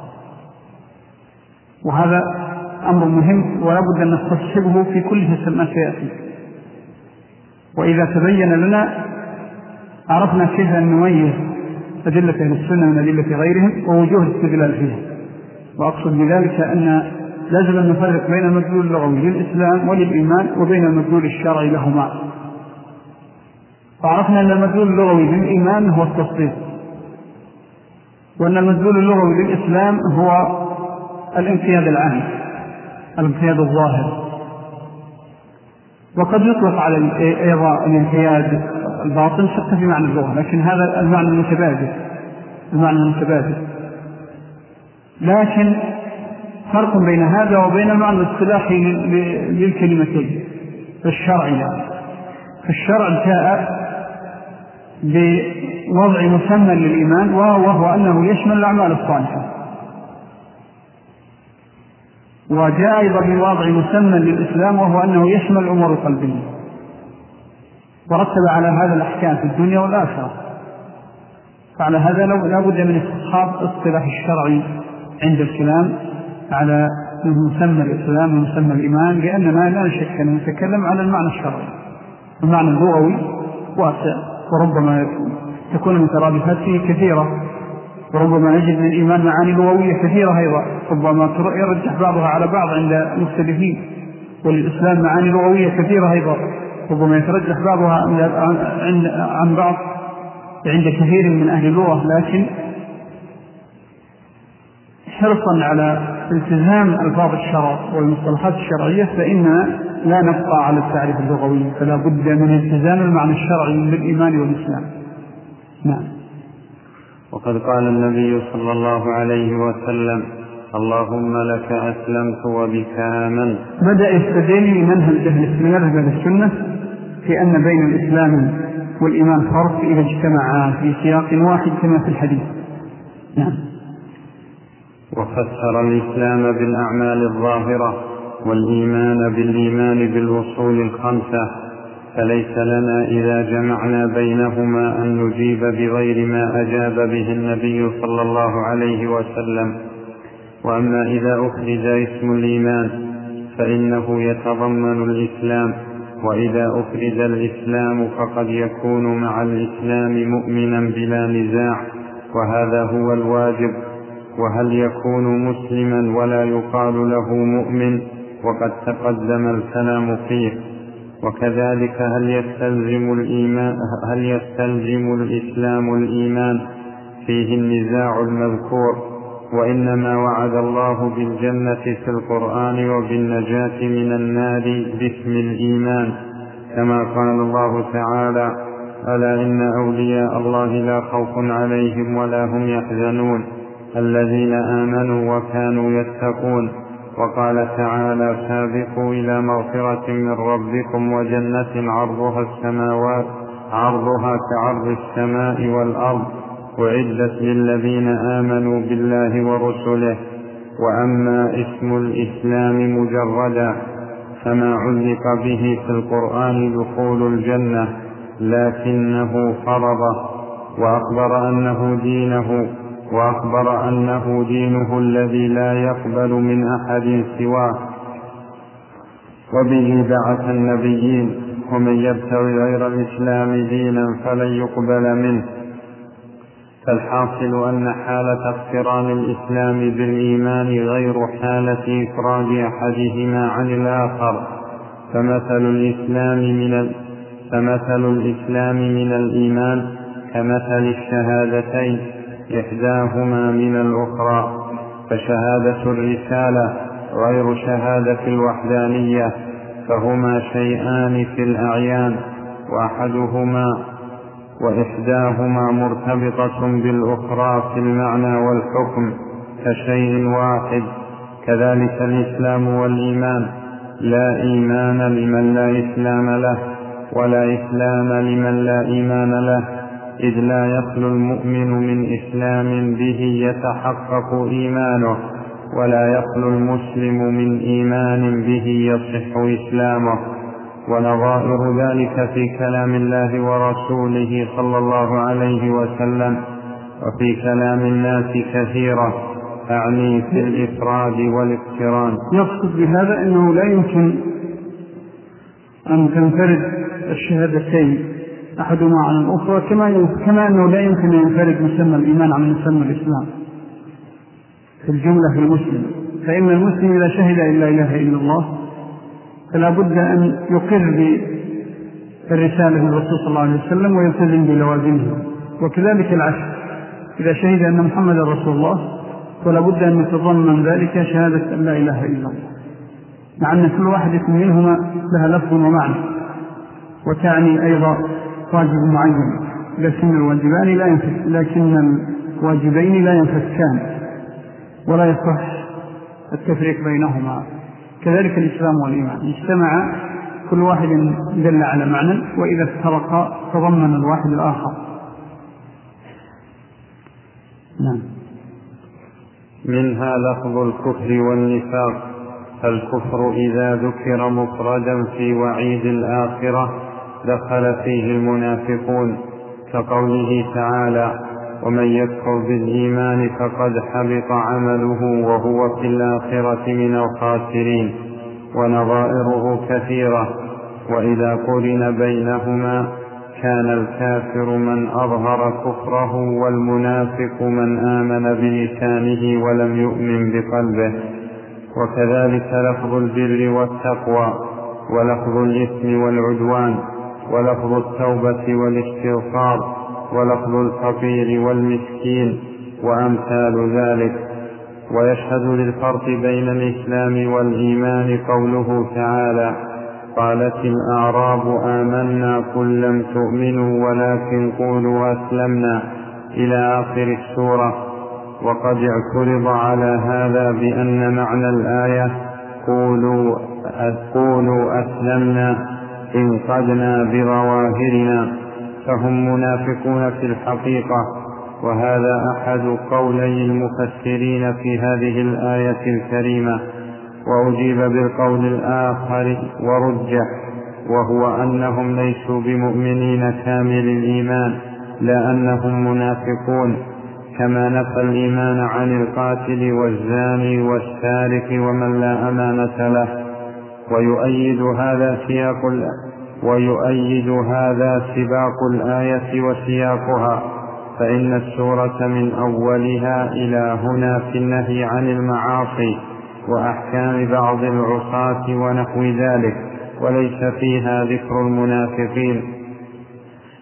S1: وهذا أمر مهم ولا بد أن نستصحبه في كل ما سيأتي. وإذا تبين لنا عرفنا كيف أن نميز أدلة أهل السنة من أدلة غيرهم ووجوه الاستدلال فيها. وأقصد بذلك أن لازم أن نفرق بين المدلول اللغوي للإسلام وللإيمان وبين المدلول الشرعي لهما. فعرفنا أن المدلول اللغوي للإيمان هو التصديق، وأن المدلول اللغوي للإسلام هو الانقياد العام، الانقياد الظاهر. وقد يطلق على أيضا الانقياد الباطن حتى في معنى اللغة، لكن هذا المعنى المتبادل، المعنى المتبادل. لكن فرق بين هذا وبين المعنى الاصطلاحي للكلمتين الشرعي. يعني الشرع جاء بوضع مسمى للإيمان وهو أنه يشمل الأعمال الصالحة، وجاء أيضا بوضع مسمى للإسلام وهو أنه يشمل الأمور القلبية، ورتب على هذا الأحكام في الدنيا والآخرة. فعلى هذا لا بد من استصحاب اصطلاح الشرعي عند الكلام على مسمى الإسلام ومسمى الإيمان، لأننا لا نشك أن نتكلم على المعنى الشرعي. المعنى اللغوي واسع، وربما تكون المترادفات فيه كثيرة، وربما نجد من الإيمان معاني لغوية كثيرة أيضا، ربما يرجح بعضها على بعض عند المختلفين، وللإسلام معاني لغوية كثيرة أيضا، ربما يترجح بعضها عن بعض عند كثير من أهل اللغة. لكن حرصا على التزام ألفاظ الشرع والمصطلحات الشرعية فإننا لا نبقى على التعريف اللغوي، فلا بد من التزام المعنى الشرعي للإيمان والإسلام. نعم.
S2: وقد قال النبي صلى الله عليه وسلم اللهم لك أسلمت وبك آمنت.
S1: بدأ يستدل بمنهج أهل السنة في أن بين الإسلام والإيمان فرق إذا اجتمعا في سياق واحد كما في الحديث. نعم.
S2: وفسر الإسلام بالأعمال الظاهرة والإيمان بالإيمان بالوصول الخمسة، فليس لنا إذا جمعنا بينهما أن نجيب بغير ما أجاب به النبي صلى الله عليه وسلم. وأما إذا أخرج اسم الإيمان فإنه يتضمن الإسلام، وإذا أخرج الإسلام فقد يكون مع الإسلام مؤمنا بلا نزاع، وهذا هو الواجب. وهل يكون مسلما ولا يقال له مؤمن؟ وقد تقدم الكلام فيه. وكذلك هل يستلزم الإيمان هل يستلزم الإسلام الإيمان؟ فيه النزاع المذكور، وإنما وعد الله بالجنة في القرآن وبالنجاة من النار باسم الإيمان، كما قال الله تعالى: ألا إن أولياء الله لا خوف عليهم ولا هم يحزنون الذين آمنوا وكانوا يتقون. وقال تعالى: سابقوا إلى مغفرة من ربكم وجنة عرضها السماوات عرضها كعرض السماء والأرض أعدت للذين آمنوا بالله ورسله. وأما اسم الإسلام مجردا فما علق به في القرآن دخول الجنة، لكنه فرضه وأخبر أنه دينه وأخبر أنه دينه الذي لا يقبل من أحد سواه، وبه بعث النبيين. ومن يبتغي غير الإسلام دينا فلن يقبل منه. فالحاصل أن حالة اقتران الإسلام بالإيمان غير حالة إفراد أحدهما عن الآخر. فمثل الإسلام من ال... فمثل الإسلام من الإيمان كمثل الشهادتين إحداهما من الأخرى، فشهادة الرسالة غير شهادة الوحدانية، فهما شيئان في الأعيان، وأحدهما وإحداهما مرتبطة بالأخرى في المعنى والحكم كشيء واحد. كذلك الإسلام والإيمان، لا إيمان لمن لا إسلام له، ولا إسلام لمن لا إيمان له، إذ لا يخلو المؤمن من إسلام به يتحقق إيمانه، ولا يخلو المسلم من إيمان به يصح إسلامه. ونظائر ذلك في كلام الله ورسوله صلى الله عليه وسلم وفي كلام الناس كثيرة، أعني في الإفراد والاقتران.
S1: يقصد بهذا أنه لا يمكن أن تنفرد الشهادتين أحدهما عن الأخرى، كما كما أنه لا يمكن أن ينفرد مسمى الإيمان عن مسمى الإسلام في الجملة في المسلم. فإن المسلم إذا شهد أن لا إله إلا الله فلا بد أن يقر بالرسالة الرسول صلى الله عليه وسلم ويلتزم بلوازمه. وكذلك العكس، إذا شهد أن محمد رسول الله فلا بد أن يتضمن ذلك شهادة أن لا إله إلا الله، مع أن كل واحدة منهما لها لفظ ومعنى وتعني أيضا واجب معين، لكن الواجبان لا ينفك لكن الواجبين لا ينفكان ولا يصح التفريق بينهما. كذلك الإسلام والإيمان اجتمع كل واحد دل على معنى، وإذا افترقا تضمن الواحد الآخر. نعم.
S2: منها لفظ الكفر والنفاق. فالكفر إذا ذكر مفردا في وعيد الآخرة دخل فيه المنافقون، كقوله تعالى: ومن يكفر بالإيمان فقد حبط عمله وهو في الآخرة من الخاسرين. ونظائره كثيرة. وإذا قرن بينهما كان الكافر من أظهر كفره، والمنافق من آمن بلسانه ولم يؤمن بقلبه. وكذلك لفظ البر والتقوى، ولفظ الإثم والعدوان، ولفظ التوبة والاستغفار، ولفظ الفقير والمسكين، وأمثال ذلك. ويشهد للفرق بين الإسلام والإيمان قوله تعالى: قالت الأعراب آمنا قل لم تؤمنوا ولكن قولوا أسلمنا، إلى آخر السورة. وقد اعترض على هذا بأن معنى الآية قولوا, قولوا أسلمنا انقدنا بظواهرنا، فهم منافقون في الحقيقة. وهذا أحد قولي المفسرين في هذه الآية الكريمة. وأجيب بالقول الآخر ورجح، وهو أنهم ليسوا بمؤمنين كامل الإيمان، لا أنهم منافقون، كما نفى الإيمان عن القاتل والزاني والسارق ومن لا أمانة له. ويؤيد هذا سياق ويؤيد هذا سباق الآية وسياقها، فإن السورة من أولها إلى هنا في النهي عن المعاصي وأحكام بعض العصاة ونحو ذلك، وليس فيها ذكر المنافقين.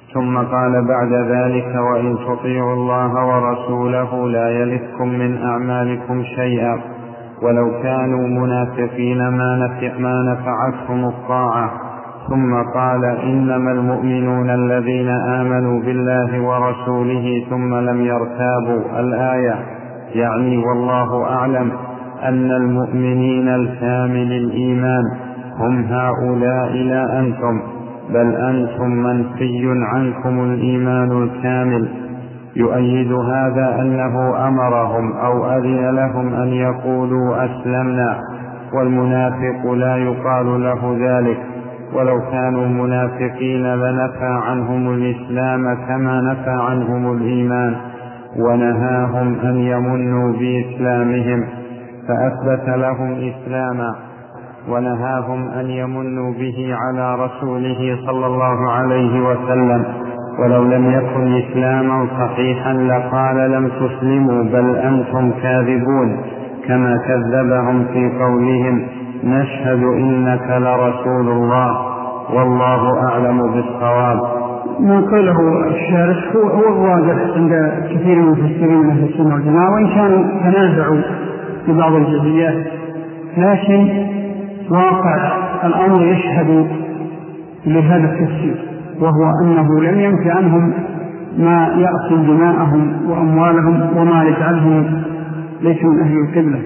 S2: ثم قال بعد ذلك: وإن تطيعوا الله ورسوله لا يلتكم من أعمالكم شيئا ولو كانوا منافقين ما نفعتهم الطاعة. ثم قال: إنما المؤمنون الذين آمنوا بالله ورسوله ثم لم يرتابوا. الآية، يعني والله أعلم أن المؤمنين الكامل الإيمان هم هؤلاء لا أنتم، بل أنتم منفي عنكم الإيمان الكامل. يؤيد هذا أنه أمرهم أو أذن لهم أن يقولوا أسلمنا، والمنافق لا يقال له ذلك، ولو كانوا منافقين لنفى عنهم الإسلام كما نفى عنهم الإيمان، ونهاهم أن يمنوا بإسلامهم فأثبت لهم إسلاما، ونهاهم أن يمنوا به على رسوله صلى الله عليه وسلم. ولو لم يكن إسلاما صحيحا لقال: لم تسلموا بل أنتم كاذبون، كما كذبهم في قولهم: نشهد إنك لرسول الله والله أعلم بالصواب.
S1: ما قاله الشارح هو هو الراجح عند كثير من المفسرين من أهل السنة والجماعة، وإن كانوا تنازعوا في بعض الجزئيات، لكن واقع الأمر يشهد لهذا التفسير، وهو أنه لم ينفي عنهم ما يأكل دماءهم وأموالهم وما يجعلهم ليسوا من أهل القبلة،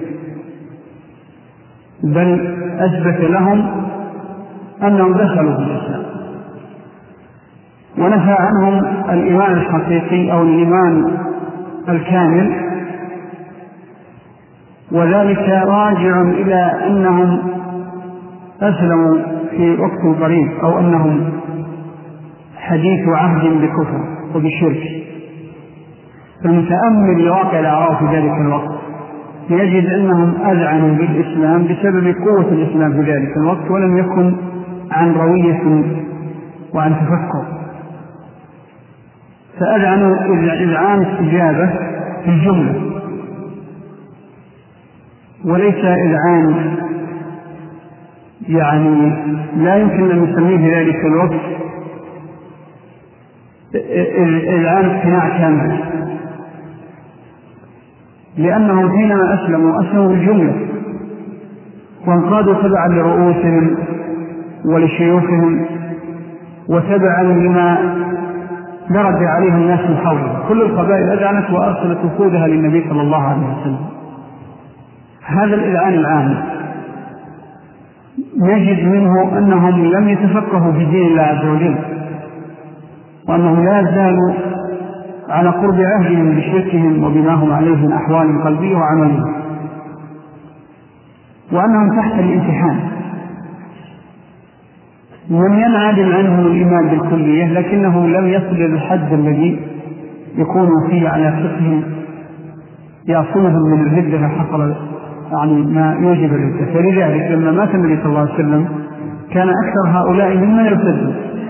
S1: بل أثبت لهم أنهم دخلوا في الإسلام، ونفى عنهم الإيمان الحقيقي أو الإيمان الكامل، وذلك راجع إلى أنهم أسلموا في وقت قريب، أو أنهم حديث عهد بكفر وبشرك. فالمتأمل لواقع الأعراف في ذلك الوقت يجد أنهم أذعنوا بالإسلام بسبب قوة الإسلام في ذلك الوقت، ولم يكن عن روية وعن تفكر، فأذعنوا إذعان استجابة في الجملة، وليس إذعان يعني لا يمكن أن نسميه في ذلك الوقت إذعان اقتناع كامل، لأنهم حينما أسلموا أسلموا بالجملة وانقادوا تبعا لرؤوسهم ولشيوخهم وتبعا لما درج عليه الناس من حولهم. كل القبائل أذعنت وأرسلت وفودها للنبي صلى الله عليه وسلم. هذا الإذعان العام نجد منه أنهم لم يتفقهوا في دين الله عز وجل، وأنهم لا زالوا على قرب عهدهم بشركهم وبما هم عليه من أحوال قلبية وعملية، وأنهم تحت الامتحان. لم ينعدم عنهم الإيمان بالكلية، لكنه لم يصل إلى الحد الذي يكون فيه على فقههم يعصمهم من الردة حصل يعني ما يوجب الردة. فلذلك لما مات النبي صلى الله عليه وسلم كان أكثر هؤلاء ممن يرتدوا،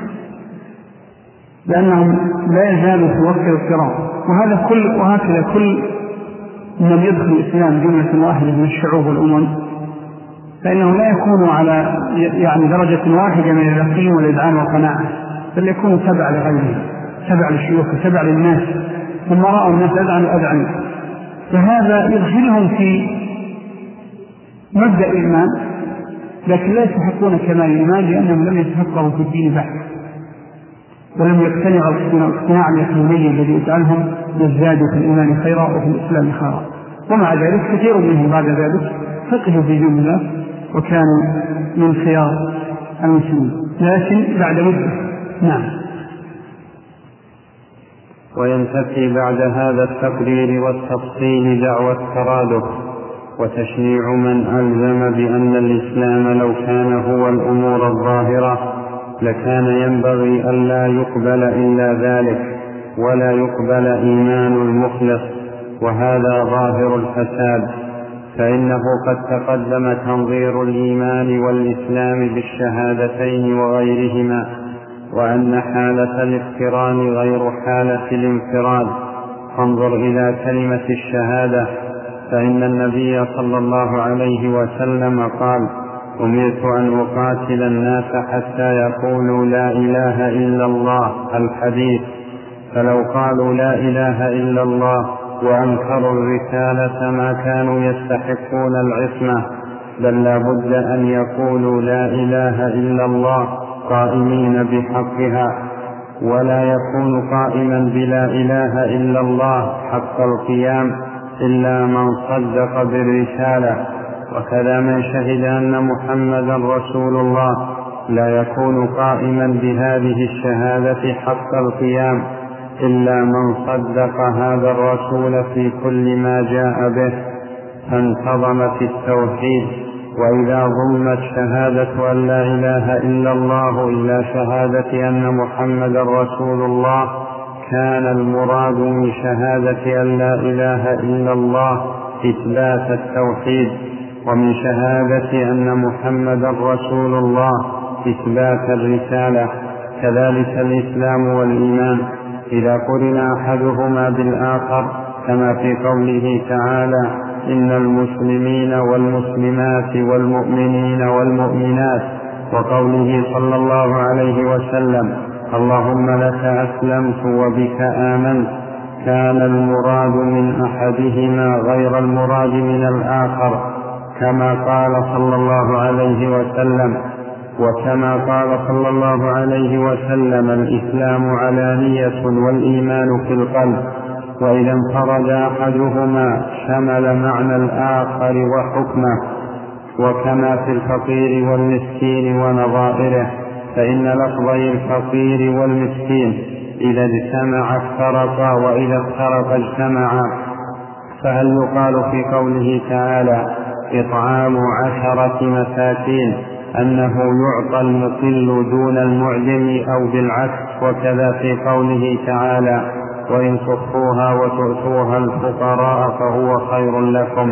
S1: لأنهم لا يزالوا في وقت الاضطراب. وهذا كل وهكذا كل من يدخل الإسلام جملة واحدة من الشعوب والأمم، فإنه لا يكون على يعني درجة واحدة من اليقين والإذعان والقناعة، بل يكون تبع لغيره، تبع للشيوخ، تبع للناس، ثم رأوا الناس أذعنوا أذعنوا، فهذا يدخلهم في مبدأ الإيمان، لكن لا يستحقون كمال الإيمان لأنهم لم يتفقهوا في الدين بعد، ولم يقتنعوا الاقتناع اليقيني الذي يجعلهم يزدادوا في الإيمان خيرا وفي الإسلام خيرا. ومع ذلك كثير منهم بعد ذلك فقهوا في دين الله وكانوا من خيار المسلمين، لكن بعد مدة. نعم.
S2: وينتفي بعد هذا التقرير والتفصيل دعوى الترادف وتشنيع من ألزم بأن الإسلام لو كان هو الأمور الظاهرة لكان ينبغي أن لا يقبل إلا ذلك، ولا يقبل إيمان المخلص، وهذا ظاهر الفساد، فإنه قد تقدم تنظير الإيمان والإسلام بالشهادتين وغيرهما، وأن حالة الاقتران غير حالة الانفراد. فانظر إلى كلمة الشهادة، فإن النبي صلى الله عليه وسلم قال: أمرت أن أقاتل الناس حتى يقولوا لا إله إلا الله الحديث، فلو قالوا لا إله إلا الله وأنكروا الرسالة ما كانوا يستحقون العصمة، بل لا بد أن يقولوا لا إله إلا الله قائمين بحقها، ولا يكون قائما بلا إله إلا الله حق القيام إلا من صدق بالرسالة. وكذا من شهد أن محمدا رسول الله لا يكون قائما بهذه الشهادة حق القيام إلا من صدق هذا الرسول في كل ما جاء به فانتظم في التوحيد. وإذا ضمت شهادة أن لا إله إلا الله إلى شهادة أن محمدا رسول الله كان المراد من شهادة أن لا إله إلا الله إثبات التوحيد، ومن شهادة أن محمدا رسول الله إثبات الرسالة. كذلك الإسلام والإيمان إذا قرن أحدهما بالآخر، كما في قوله تعالى إن المسلمين والمسلمات والمؤمنين والمؤمنات، وقوله صلى الله عليه وسلم اللهم لك أسلمت وبك آمنت، كان المراد من أحدهما غير المراد من الآخر، كما قال صلى الله عليه وسلم وكما قال صلى الله عليه وسلم الإسلام علانية والإيمان في القلب، وإذا انفرد أحدهما شمل معنى الآخر وحكمه. وكما في الفقير والمسكين ونظائره، فإن لفظي الفقير والمسكين إذا اجتمع افترقا وإذا افترقا اجتمعا، فهل يقال في قوله تعالى إطعام عشرة مساكين أنه يعطى المقل دون المعدم أو بالعكس؟ وكذا في قوله تعالى وإن تخفوها وتؤتوها الفقراء فهو خير لكم.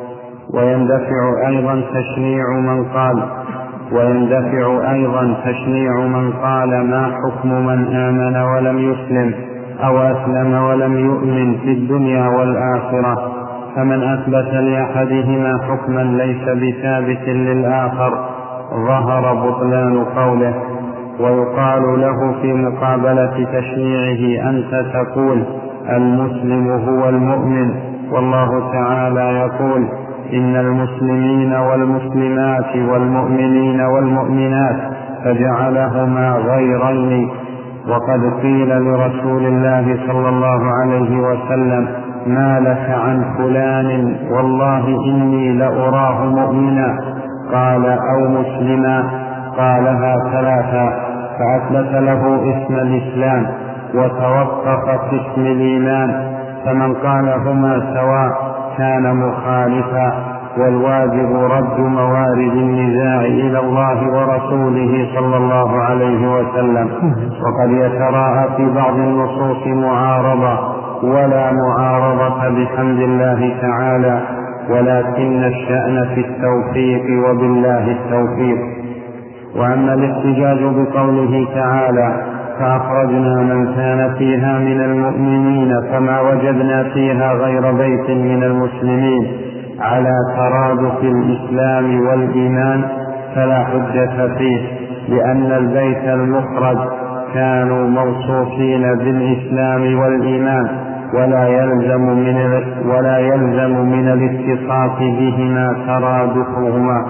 S2: ويندفع أيضا تشنيع من قال ويندفع أيضا تشنيع من قال ما حكم من آمن ولم يسلم أو أسلم ولم يؤمن في الدنيا والآخرة، فمن أثبت لأحدهما حكما ليس بثابت للآخر ظهر بطلان قوله. ويقال له في مقابلة تشنيعه أنت تقول المسلم هو المؤمن، والله تعالى يقول إن المسلمين والمسلمات والمؤمنين والمؤمنات فجعلهما غيرين. وقد قيل لرسول الله صلى الله عليه وسلم ما لك عن فلان والله إني لأراه مؤمنا، قال أو مسلما، قالها ثلاثا، فأثبت له اسم الإسلام وتوقف في اسم الإيمان، فمن قالهما سواء كان مخالفا، والواجب رد موارد النزاع إلى الله ورسوله صلى الله عليه وسلم. وقد يتراءى في بعض النصوص معارضة ولا معارضة بحمد الله تعالى، ولكن الشأن في التوفيق وبالله التوفيق. وأما الاحتجاج بقوله تعالى فأخرجنا من كان فيها من المؤمنين فما وجدنا فيها غير بيت من المسلمين على ترادف الإسلام والإيمان، فلا حجة فيه، لأن البيت المخرج كانوا موصوفين بالإسلام والإيمان، ولا يلزم من ولا يلزم من الاتصاف بهما ترادفهما.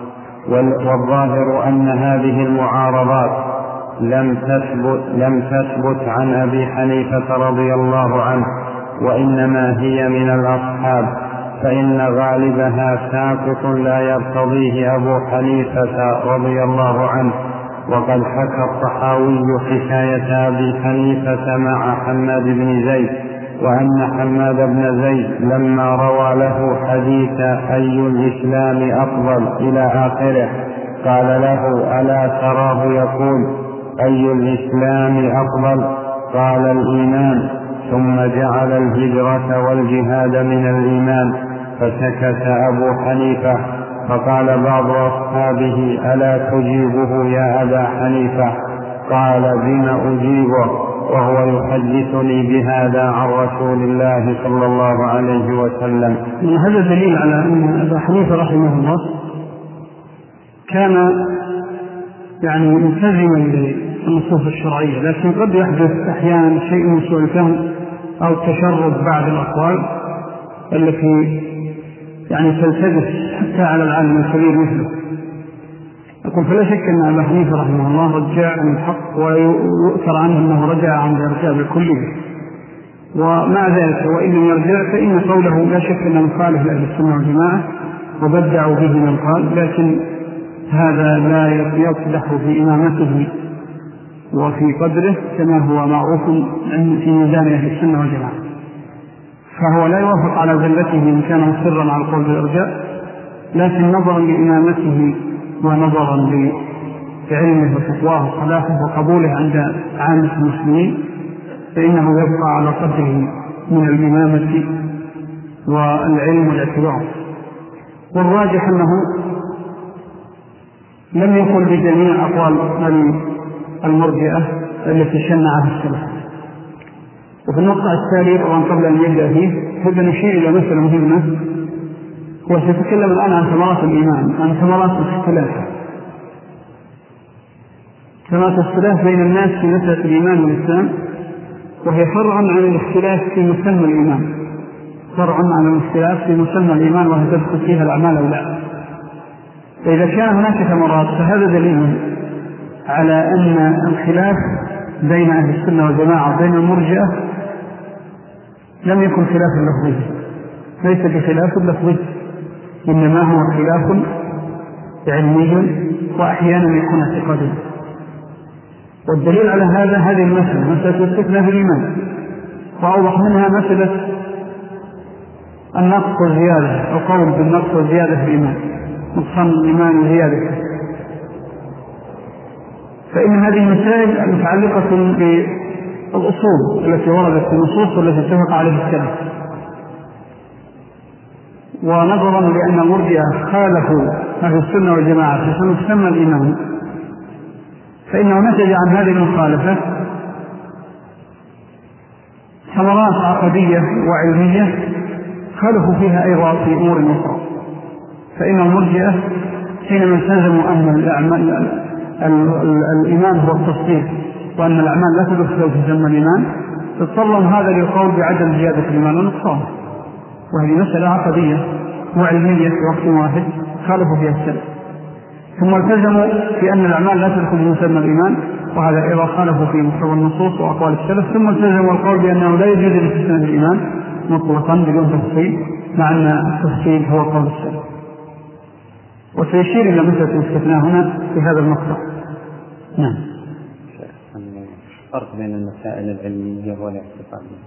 S2: والظاهر أن هذه المعارضات لم تثبت لم تثبت عن أبي حنيفة رضي الله عنه، وإنما هي من الأصحاب، فإن غالبها ساقط لا يرتضيه أبو حنيفة رضي الله عنه. وقد حكى الطحاوي حكاية أبي حنيفة مع حماد بن زيد، وأن حماد بن زيد لما روى له حديث أي الإسلام أفضل إلى آخره قال له ألا تراه يقول أي الإسلام أفضل؟ قال الإيمان، ثم جعل الهجرة والجهاد من الإيمان، فسكت أبو حنيفة، فقال بعض أصحابه ألا تجيبه يا أبا حنيفة؟ قال بما أجيبه وهو يحدثني بهذا عن رسول الله صلى الله عليه وسلم.
S1: هذا دليل على أن أبا حنيفة رحمه الله كان يعني ملتزما بالنصوص الشرعية، لكن قد يحدث أحيانا شيء من سوء الفهم أو تشرد بعض الأقوال التي يعني تلتبس حتى على العالم الكبير مثله. أقول فلا شك أن أبا حنيفة رحمه الله رجع عن الحق، ويؤثر عنه أنه رجع عن الارجاء بالكلية، ومع ذلك وإن لم يرجع فإن قوله لا شك أنه مخالف لأهل السنة والجماعة وبدعوا به من قال، لكن هذا لا يصلح في إمامته وفي قدره كما هو معروف في ميزان أهل السنة والجماعة. فهو لا يوافق على زلته إن كان مصرا على القول بالإرجاء، لكن نظرا لإمامته ونظرا لعلمه وتقواه وصلاحه وقبوله عند عامة المسلمين فإنه يبقى على قدره من الإمامة والعلم والاعتبار. والراجح أنه لم يقل بجميع أقوال المرجئة التي شنعها السلف. وفي المقطع التالي طبعا قبل أن يبدأ فيه حب نشير إلى مسألة مهمة، هو سيتكلم الآن عن ثمرات الإيمان، عن ثمرات الاختلاف، ثمرات الاختلاف بين الناس في مسألة الإيمان والإسلام، وهي فرع عن الاختلاف في مسمى الإيمان، فرع عن الاختلاف في مسمى الإيمان وهل تدخل فيها الأعمال أو لا. فإذا كان هناك ثمرات فهذا دليل على أن الخلاف بين أهل السنة والجماعة وبين المرجئة لم يكن خلاف لفظي، ليس بخلاف لفظي، إنما هو خلاف علمي وأحيانا يكون اعتقادي. والدليل على هذا هذه المسألة، مسألة الاستثناء في الإيمان، وأوضح منها مسألة النقص والزيادة أو قول بالنقص والزيادة في الإيمان، نقصان الإيمان وزيادته. فإن هذه المسائل متعلقة بالأصول التي وردت في النصوص والتي اتفق عليها السلف. ونظرا لأن المرجئة خالفوا أهل السنة والجماعة في مسمى الإيمان، فإنه نتج عن هذه المخالفة ثمرات عقدية وعلمية خالفوا فيها أيضا في أمور أخرى. فإن المرجئة حينما التزموا أن الأعمال الإيمان هو التصديق وأن الأعمال لا تدخل في مسمى الإيمان، اضطرهم هذا للقول بعدم زيادة الإيمان ونقصانه، وهذه مسألة عقدية وعلمية في وقت واحد خالفوا فيها السلف. ثم التزموا بأن الأعمال لا تدخل في مسمى الإيمان، وهذا أيضا خالفوا في محتوى النصوص وأقوال السلف. ثم التزموا القول بأنه لا يجوز الاستثناء في الإيمان مطلقا بدون تفصيل، مع أن التفصيل هو قول السلف. وسيشير إلى مسألة الاستثناء هنا في هذا المقطع. نعم.
S2: الفرق بين المسائل العلمية والاعتقادية.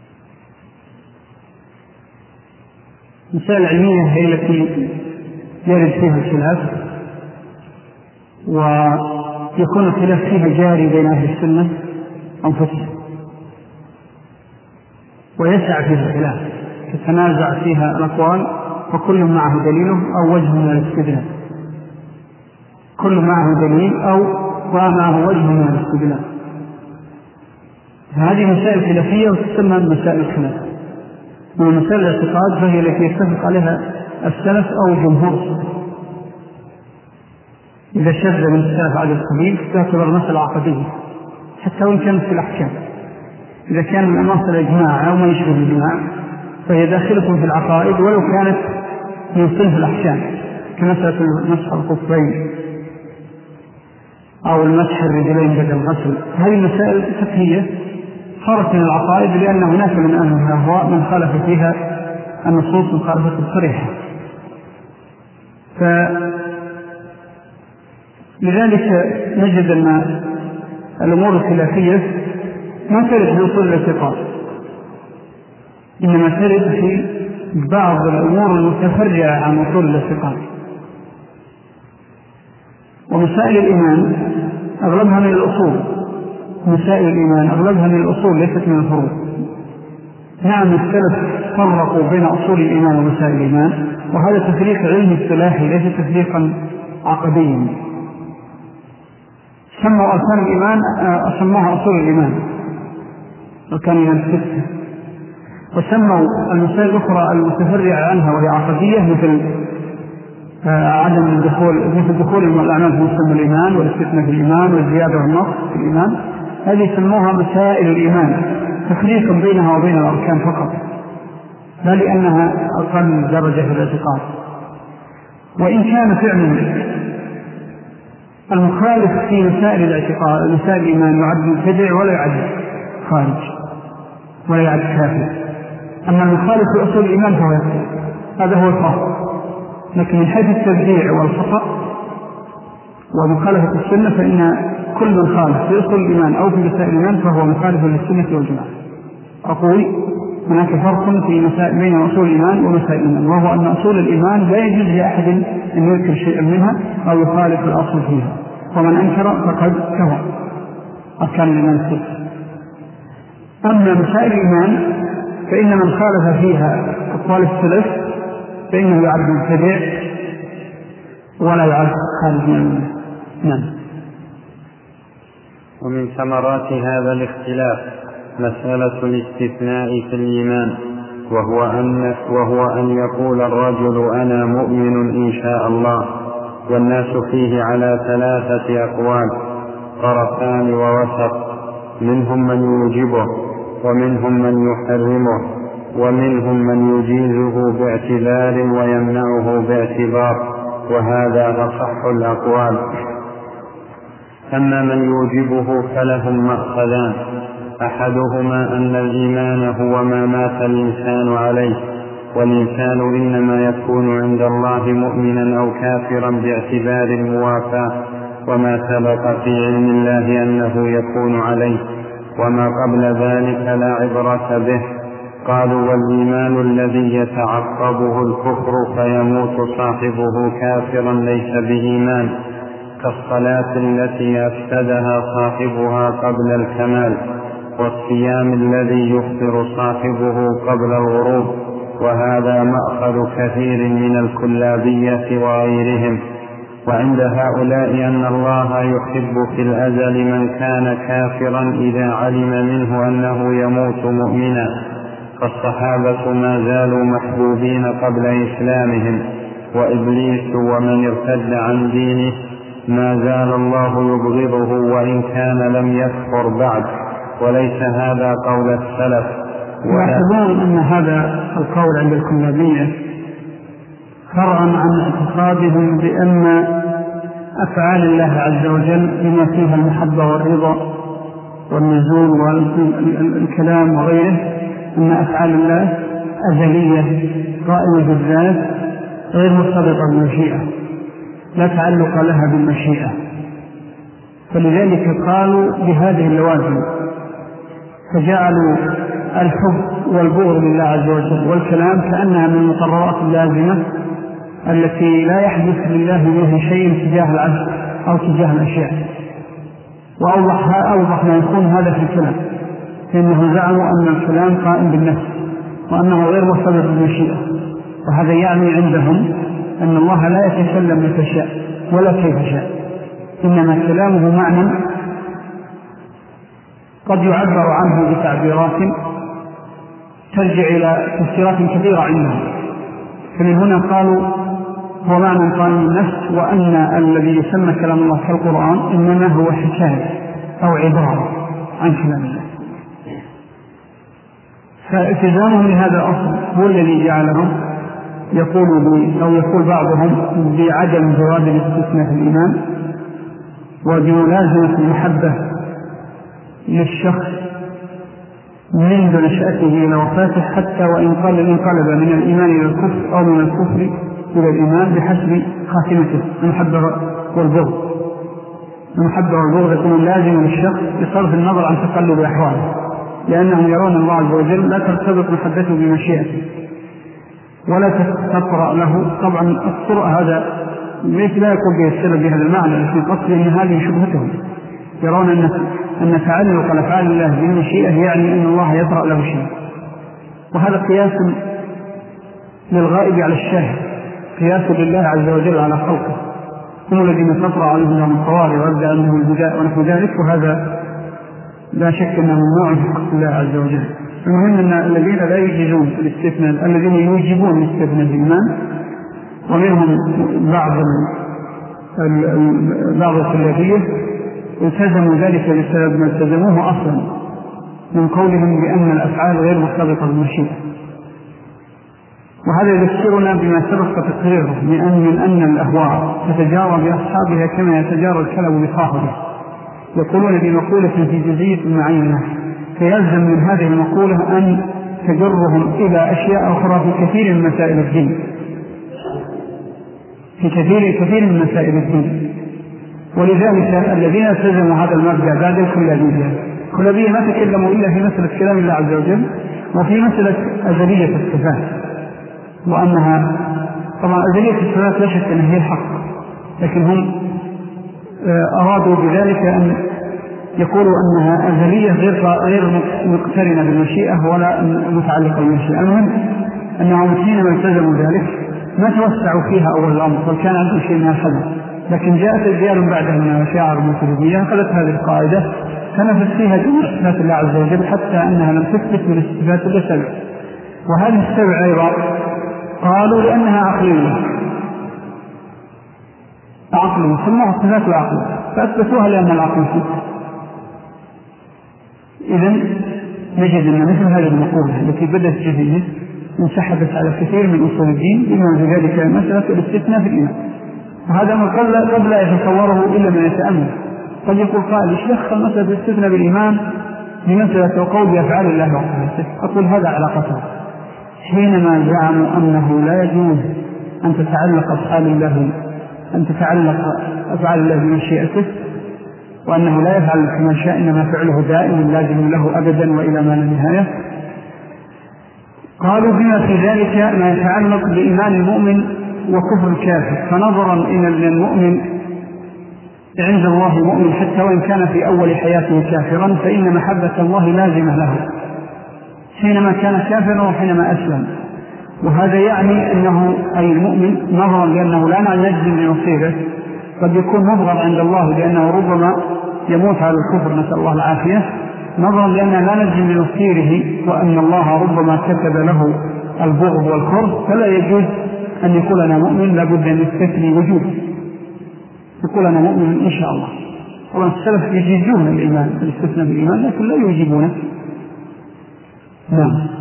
S1: المسائل العلمية هي التي يرد فيها الخلاف، ويكون الخلاف فيها جاري بين أهل السنة أنفسهم، ويسع فيها الخلاف، تتنازع فيها الأقوال، وكل معه دليله أو وجه من الاستدلال، كل معه دليل أو ومعه وجه من الاستدلال. هذه مسائل خلافية وتسمى مسائل الخلاف. من مسائل الاعتقاد فهي التي يتفق عليها السلف أو جمهور السلف. إذا شذ من السلف على القليل تعتبر مسألة عقدية حتى وإن كانت في الأحكام. إذا كان من مسألة إجماع أو ما يشبه الإجماع فهي داخلة في العقائد ولو كانت من صنف الأحكام، كمسألة المسح الخفين أو المسح الرجلين بدل الغسل. هذه المسائل فقهية خرجت من العقائد، لأن هناك من أهل الأهواء من خالف فيها النصوص مخالفة صريحة. فلذلك نجد أن الأمور الخلافية ما ترد في أصول الاعتقاد، إنما ترد في بعض الأمور المتفرعة عن أصول الاعتقاد. ومسائل الإيمان أغلبها من الأصول، مسائل الإيمان أغلبها من الأصول ليست من الفروع. نعم السلف فرقوا بين أصول الإيمان ومسائل الإيمان، وهذا تفريق علمي اصطلاحي ليس تفريقا عقديا. سموا أركان الإيمان سموها أصول الإيمان، أركان الإيمان الستة، وسموا المسائل الأخرى المتفرعة عنها وهي عقدية مثل عدم الدخول مثل دخول الأعمال في مسمى الإيمان والاستثناء في الإيمان والزيادة والنقص في الإيمان، هذه يسموها مسائل الإيمان، تفريق بينها وبين الأركان فقط، لا لأنها أقل درجة في الاعتقاد. وإن كان فعلا المخالف في مسائل الاعتقاد مسائل الإيمان يعد مبتدع ولا يعد خارج ولا يعد كافر، أما المخالف في أصول الإيمان فهو يكفر، هذا هو الفرق. لكن من حيث التبديع والخطأ ومخالفة السنة فإن كل من خالف في أصول الإيمان أو في مسائل الإيمان فهو مخالف للسنة والجماعة. أقول هناك فرق في مسائل بين أصول الإيمان ومسائل الإيمان، وهو أن أصول الإيمان لا يجوز لأحد أن ينكر شيئا منها أو يخالف الأصل فيها، ومن أنكر فقد كفر أركان الإيمان الستة. أما مسائل الإيمان فإن من خالف فيها أقوال السلف فإنه يعد مبتدع ولا يعد خارج من الملة. نعم.
S2: ومن ثمرات هذا الاختلاف مسألة الاستثناء في الإيمان، وهو أن, وهو أن يقول الرجل أنا مؤمن إن شاء الله، والناس فيه على ثلاثة أقوال طرفان ووسط، منهم من يوجبه ومنهم من يحرمه ومنهم من يجيزه باعتبار ويمنعه باعتبار، وهذا أصح الأقوال. أما من يوجبه فلهم مأخذان، أحدهما أن الإيمان هو ما مات الإنسان عليه، والإنسان إنما يكون عند الله مؤمنا أو كافرا باعتبار الموافاة، وما سبق في علم الله أنه يكون عليه، وما قبل ذلك لا عبرة به. قالوا والإيمان الذي يتعقبه الكفر فيموت صاحبه كافرا ليس بإيمان، كالصلاة التي أفسدها صاحبها قبل الكمال، والصيام الذي يفطر صاحبه قبل الغروب، وهذا مأخذ كثير من الكلابية وغيرهم. وعند هؤلاء أن الله يحب في الأزل من كان كافرا إذا علم منه أنه يموت مؤمنا، فالصحابة ما زالوا محبوبين قبل إسلامهم، وإبليس ومن ارتد عن دينه ما زال الله يبغضه وإن كان لم يكفر بعد، وليس هذا قول السلف.
S1: ويحسبون أن هذا القول عند الكلابية فرعا عن اعتقادهم بأن أفعال الله عز وجل بما فيها المحبة والرضا والنزول والكلام وغيره، أن أفعال الله أزلية قائمة بالذات غير مرتبطة بالمشيئة، لا تعلق لها بالمشيئة، فلذلك قالوا بهذه اللوازم، فجعلوا الحب والبغض لله عز وجل والكلام كأنها من المقررات اللازمة التي لا يحدث لله منه شيء تجاه العبد أو تجاه الأشياء. وأوضح أوضح ما يكون هذا في الكلام، فإنه زعموا أن الكلام قائم بالنفس وأنه غير مرتبط بالمشيئة، وهذا يعني عندهم أن الله لا يتكلم متى شاء ولا كيف شاء، إنما كلامه معنى قد يعبر عنه بتعبيرات ترجع إلى تفسيرات كثيرة عندهم. فمن هنا قالوا هو معنى قائم النفس، وأن الذي يسمى كلام الله كالقرآن إنما هو حكاية أو عبارة عن كلام الله. فالتزامهم لهذا الأصل هو الذي جعلهم يقول أو يقول بعضهم بعدم جواز الاستثناء في الإيمان وبملازمة المحبة للشخص منذ نشأته إلى وفاته، حتى وإن قال انقلب من الإيمان إلى الكفر أو من الكفر إلى الإيمان بحسب خاتمته. المحبة والبغض المحبة والبغض يكون لازم للشخص بصرف النظر عن تقلب أحواله، لأنهم يرون الله عز وجل لا ترتبط محبته بمشيئته ولا تطرأ له. طبعا الطرأ هذا ليس لا يقول به السلف بهذا المعنى، لكن قصد أن هذه شبهتهم، يرون أن أن تعلق الأفعال الله بالمشيئة يعني أن الله يطرأ له شيء، وهذا قياس للغائب على الشاهد، قياس لله عز وجل على خلقه، هم الذين تطرأ عليهم لهم الطوارئ ويبدأ أنهم البداء ونحو ذلك، وهذا لا شك أنه ممنوع في حق الله عز وجل. المهم أن الذين لا يجيزون الاستثناء الذين يوجبون الاستثناء الإيمان ومنهم بعض بعض الكلابية التزموا ذلك بسبب ما التزموه أصلا من قولهم بأن الأفعال غير مرتبطة بالمشيئة. وهذا يذكرنا بما سبق تقريره من أن, من أن الأهواء تتجارى بأصحابها كما يتجارى الكلب بصاحبه. يقولون بمقولة في جزئية معينة، فيلزم من هذه المقولة أن تجرهم إلى أشياء أخرى في كثير من مسائل الدين في كثير كثير من مسائل الدين. ولذلك الذين التزموا هذا المبدأ بعد الكلابية الكلابية ما تكلموا إلا في مسألة كلام الله عز وجل وفي مسألة أزلية الصفات، وأنها طبعا أزلية الصفات لا شك أنها هي الحق، لكن هم أرادوا بذلك أن يقولوا أنها أزلية غير غير مقترنة بالمشيئة ولا متعلقة بالمشيئة. المهم أنهم حينما التزموا ذلك ما توسعوا فيها أول الأمر بل كان عندهم شيء من الحذر، لكن جاءت الرجال بعدها من المشاعر المتردية أخذت هذه القاعدة فنفت فيها جميع صفات الله عز وجل حتى أنها لم تثبت من الصفات إلا سبع، وهذه السبع أيضا قالوا لأنها عقلية عقلية سموها صفات العقل فأثبتوها لأن العقل فيه. إذن نجد أن مثل هذه المقولة التي بدأت جديدة انسحبت على كثير من أصول الدين بما في ذلك مسألة الاستثناء في الإيمان، وهذا ما قد لا يتصوره إلا من يتأمل. قد يقول قائل إيش دخل مسألة الاستثناء بالإيمان بمسألة وقول بأفعال الله وقفاته؟ أقول هذا علاقته حينما زعموا أنه لا يجوز أن تتعلق أفعال الله أن تتعلق أفعال الله بمشيئته وأنه لا يفعل كما شاء إنما فعله دائم لازم له أبدا وإلى ما لا نهاية. قالوا بما في ذلك ما يتعلق بإيمان المؤمن وكفر الكافر، فنظرا إن المؤمن عند الله مؤمن حتى وإن كان في أول حياته كافرا فإن محبة الله لازمة له حينما كان كافرا وحينما أسلم، وهذا يعني أنه أي المؤمن نظرا لأنه لا نجزم بمصيره قد يكون مبغض عند الله لأنه ربما يموت على الكفر نسأل الله العافية، نظرا لأننا لا نجزم بمصيره وأن الله ربما كتب له البغض والكره فلا يجوز أن يقول أنا مؤمن لابد أن يستثني وجود يقول أنا مؤمن إن شاء الله. طبعا السلف يجيزون الإيمان الاستثناء بالإيمان لكن لا يجيبونه. نعم.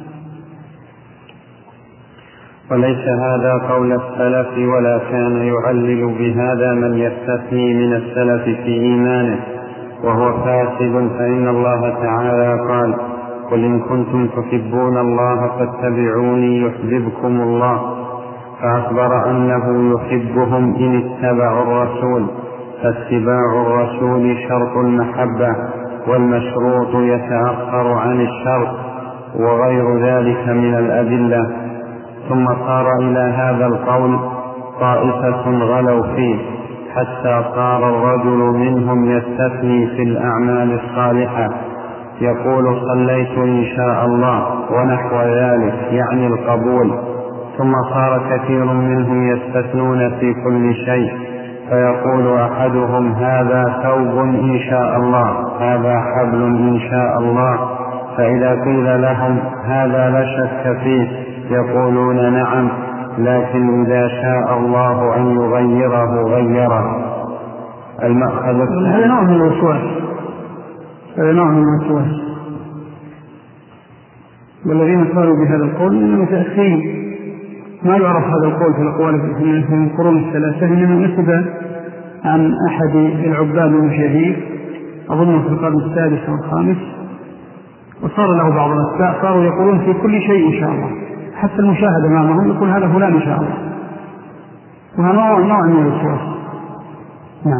S2: وليس هذا قول السلف ولا كان يعلل بهذا من يستثني من السلف في إيمانه وهو فاسد، فإن الله تعالى قال قل إن كنتم تحبون الله فاتبعوني يحببكم الله، فأخبر أنه يحبهم إن اتبعوا الرسول، فاتباع الرسول شرط المحبة والمشروط يتأخر عن الشرط وغير ذلك من الأدلة. ثم صار إلى هذا القول طائفة غلوا فيه حتى صار الرجل منهم يستثني في الأعمال الصالحة يقول صليت إن شاء الله ونحو ذلك يعني القبول، ثم صار كثير منهم يستثنون في كل شيء فيقول أحدهم هذا ثوب إن شاء الله هذا حبل إن شاء الله، فإذا قيل لهم هذا لا شك فيه يقولون نعم لكن إذا شاء الله أن يغيره غيره. المأخذ
S1: هذا نوع من الوسواس هذا نوع من الوسواس والذين قالوا بهذا القول إنه تأثير ما يعرف هذا القول في الأقوال في القرون الثلاثة، إنما نسب عن أحد العباد المشاهير أظن في القرن السادس والخامس وصار له بعض الأتباع صاروا يقولون في كل شيء إن شاء الله، حتى المشاهد أمامهم يقول هذا فلان إن شاء الله، وهذا نوع من الوسواس. نعم.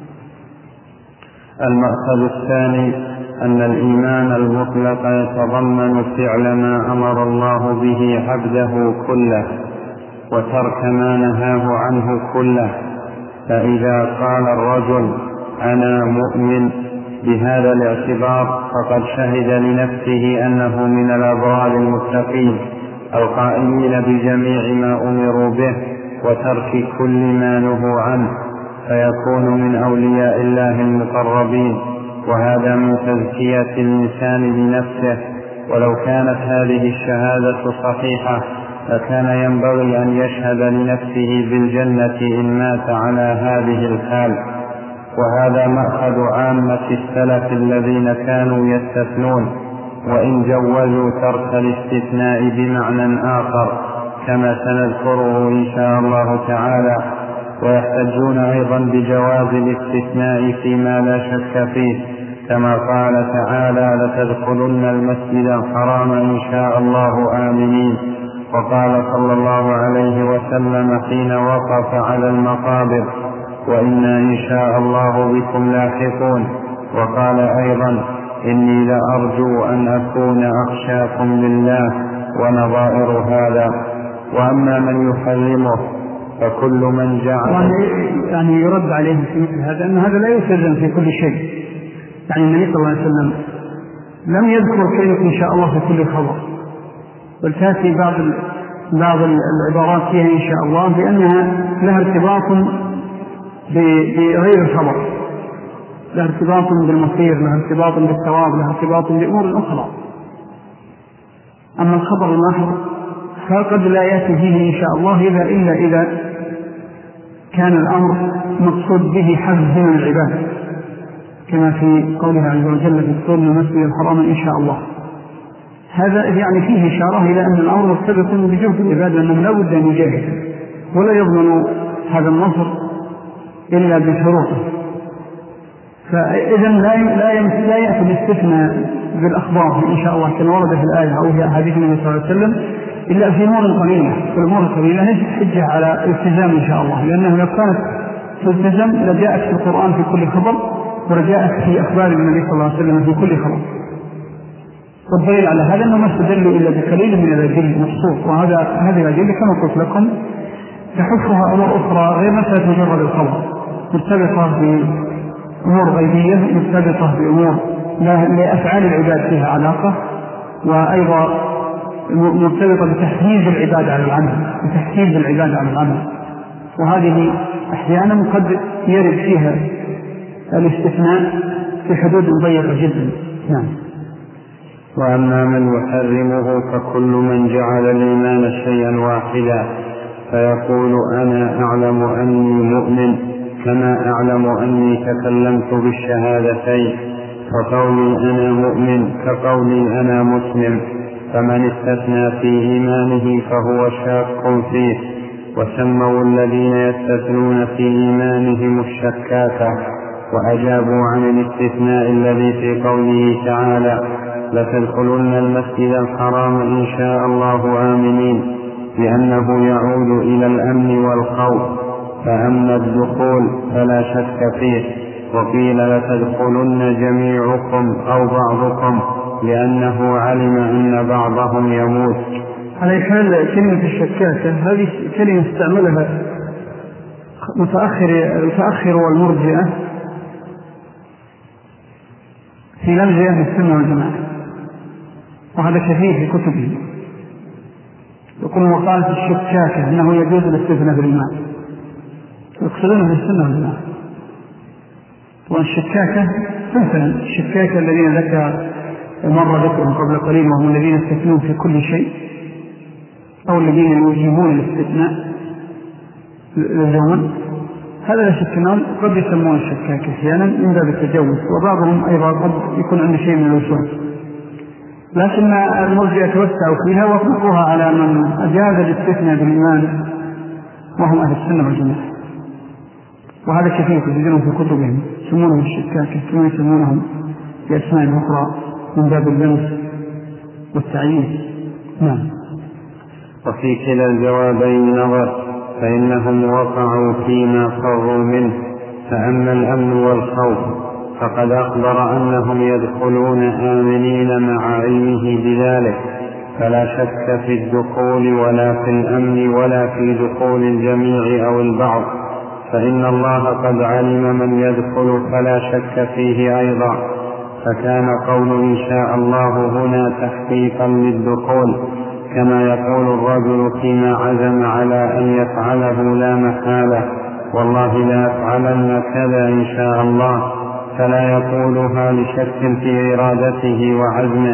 S2: المأخذ الثاني أن الإيمان المطلق يتضمن فعل ما أمر الله به عبده كله وترك ما نهاه عنه كله، فإذا قال الرجل أنا مؤمن بهذا الاعتبار فقد شهد لنفسه أنه من الأبرار المتقين القائمين بجميع ما أمروا به وترك كل ما نهوا عنه، فيكون من أولياء الله المقربين، وهذا من تزكية الإنسان لنفسه. ولو كانت هذه الشهادة صحيحة فكان ينبغي أن يشهد لنفسه بالجنة إن مات على هذه الحال. وهذا مأخذ عامة السلف الذين كانوا يستثنون، وإن جوزوا ترك الاستثناء بمعنى آخر كما سنذكره إن شاء الله تعالى. ويحتجون أيضا بجواز الاستثناء فيما لا شك فيه، كما قال تعالى: لتدخلن المسجد الحرام إن شاء الله آمنين. وقال صلى الله عليه وسلم حين وقف على المقابر: وإنا إن شاء الله بكم لاحقون. وقال أيضا: إني لأرجو أن أكون أخشاكم لله، ونظائر هذا. وأما من يحرمه فكل من جعل
S1: يعني يرد عليه في مثل هذا أن هذا لا يلتزم في كل شيء. يعني النبي صلى الله عليه وسلم لم يذكر كلمة إن شاء الله في كل خبر، بل تأتي بعض بعض العبارات فيها إن شاء الله بأنها لها ارتباط بغير الخبر، لها ارتباط بالمصير، لها ارتباط بالثواب، لها ارتباط بأمور أخرى. أما الخبر المحض فقد لا يأتي فيه إن شاء الله إذا إلا إذا كان الأمر مقصود به حفظ من العباد، كما في قوله عز وجل: تدخلن المسجد الحرام إن شاء الله. هذا يعني فيه إشارة إلى أن الأمر مرتبط بجهد العباد، لأنهم لا بد أن يجاهدوا ولا يضمن هذا النصر إلا بشروطه. فإذا لا لا يأتي الاستثناء بالأخبار إن شاء الله كما ورد في الآية أو في حديث النبي صلى الله عليه وسلم إلا في أمور قليلة. في الأمور القليلة ليست حجة على الالتزام إن شاء الله، لأنه لو كانت تلتزم لجاءت في القرآن في كل خبر، ورجاءت في أخبار النبي صلى الله عليه وسلم في كل خبر. والدليل على هذا أنه ما استدلوا إلا بقليل من الأدلة المخصوص، وهذا هذه الأدلة كما قلت لكم تحفها أمور أخرى غير مسألة مجرد الخبر، مرتبطة بأمور غيبية، مرتبطة بأمور لأفعال العباد فيها علاقة، وأيضا مرتبطة بتحفيز العباد على العمل، بتحفيز العباد على العمل. وهذه أحيانا قد يرد فيها الاستثناء في حدود ضيقة جدا. نعم.
S2: وأما من يحرمه فكل من جعل الإيمان شيئا واحدا، فيقول: أنا أعلم أني مؤمن كما أعلم أني تكلمت بالشهادتين، فقولي أنا مؤمن كقولي أنا مسلم. فمن استثنى في إيمانه فهو شاك فيه. وسموا الذين يستثنون في إيمانهم الشكاكة، وأجابوا عن الاستثناء الذي في قوله تعالى: لتدخلن المسجد الحرام إن شاء الله آمنين، لأنه يعود إلى الأمن والخوف. فأما الدخول فلا شك فيه. وقيل: لتدخلن جميعكم أو بعضكم، لأنه علم أن بعضهم يموت.
S1: على حال كلمة الشكاكة هذه كلمة استعملها متأخر المتأخر والمرجئة في لمز أهل السنة والجماعة، وهذا كثير في كتبه. يقول وقالت الشكاكة أنه يجوز الاستثناء بالإيمان، يقصدونه في السنة والجماعة. والشكاكة مثلا الشكاكة الذين ذكر مر ذكرهم قبل قليل، وهم الذين يستثنون في كل شيء، أو الذين يوجبون الاستثناء للزمن، هذا لا شك أنهم قد يسمون الشكاكة أحيانا من باب التجوز، وبعضهم أيضا قد يكون عنده شيء من الوسواس. لكن المرجئة توسعوا فيها وفقوها على من أجاز الاستثناء بالإيمان وهم أهل السنة والجماعة. وهذا كثير تجدونه في كتبهم، يسمونهم الشكاكة كما يسمونهم بأسماء أخرى من باب اللمس والتعيين. نعم.
S2: وفي كلا الجوابين نظر، فإنهم وقعوا فيما فروا منه. فأما الأمن والخوف فقد أخبر أنهم يدخلون آمنين مع علمه بذلك، فلا شك في الدخول ولا في الأمن ولا في دخول الجميع أو البعض، فإن الله قد علم من يدخل فلا شك فيه أيضا. فكان قول إن شاء الله هنا تحقيقا للدخول، كما يقول الرجل فيما عزم على أن يفعله لا محالة: والله لا أفعلن كذا إن شاء الله، فلا يقولها لشك في إرادته وعزمه،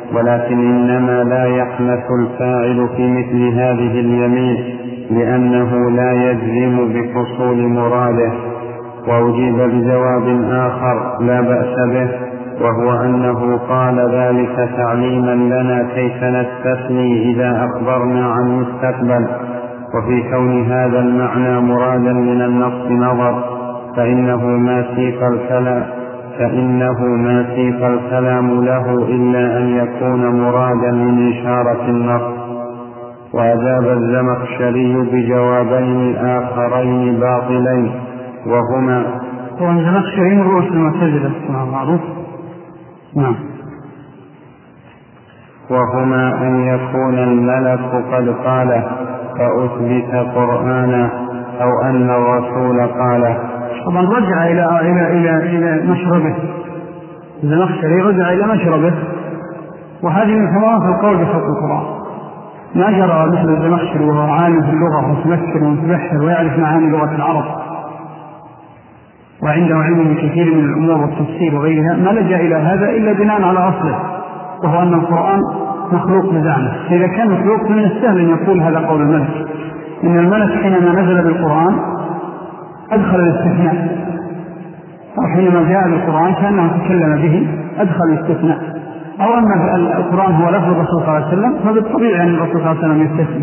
S2: ولكن إنما لا يحنث الفاعل في مثل هذه اليمين لأنه لا يجزم بحصول مراده. وأجيب بجواب آخر لا بأس به، وهو أنه قال ذلك تعليما لنا كيف نستثني إذا أخبرنا عن مستقبل. وفي كون هذا المعنى مرادا من النص نظر، فإنه ما سيق الكلام فإنه ما سيق الكلام له إلا أن يكون مرادا من إشارة النص. وأجاب الزمخشري بجوابين آخرين باطلين، وهما
S1: هو الزمخشري من رؤوس المعتزلة معروف. نعم.
S2: وهما أن يكون الملك قد قاله فأثبت قرآنا، أو أن الرسول قاله.
S1: طبعا رجع إلى إلى إلى إلى مشربه، الزمخشري رجع إلى مشربه، وهذه من ثمرات القول بخلق القرآن. ما جرى مثل الزمخشري وهو عالم في اللغة ومتمكن ومتبحر ويعرف معاني لغة العرب وعنده علم كثير من الأمور والتفسير وغيرها، ما لجأ إلى هذا إلا بناء على أصله، وهو أن القرآن مخلوق بزعمه. إذا كان مخلوق من السهل أن يقول هذا قول الملك، إن الملك حينما نزل بالقرآن أدخل الاستثناء، وحينما جاء بالقرآن كأنه تكلم به أدخل الاستثناء. أو أن القرآن هو لفظ الرسول صلى الله عليه وسلم، فبالطبيعي أن الرسول صلى الله عليه وسلم يستثني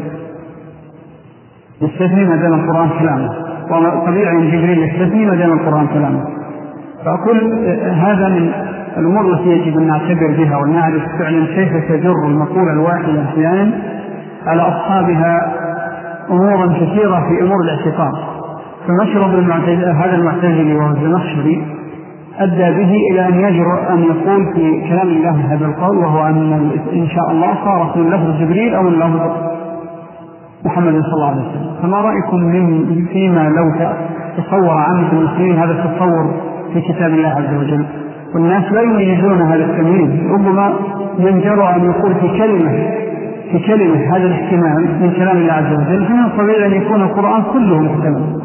S1: يستثني ما دام القرآن كلامه، وطبيعي أن جبريل يستثني ما دام القرآن كلامه. فأقول هذا من الأمور التي يجب أن نعتبر بها ونعرف فعلا كيف تجر المقولة الواحدة أحيانا على أصحابها أمورا كثيرة في أمور الاعتقاد. فمشرب هذا المعتزلي وهو الزمخشري أدى به إلى أن يجرؤ أن يقول في كلام الله هذا القول، وهو أن إن شاء الله صارت من لفظ جبريل أو من لفظ محمد صلى الله عليه وسلم. فما رأيكم من فيما لو تصور عامة المسلمين هذا التصور في كتاب الله عز وجل، والناس لا يميزون هذا التمييز، ربما ينجرؤ أن يقول في كلمة في كلمة هذا الاحتمال من كلام الله عز وجل، فمن الطبيعي أن يكون القرآن كله محتمل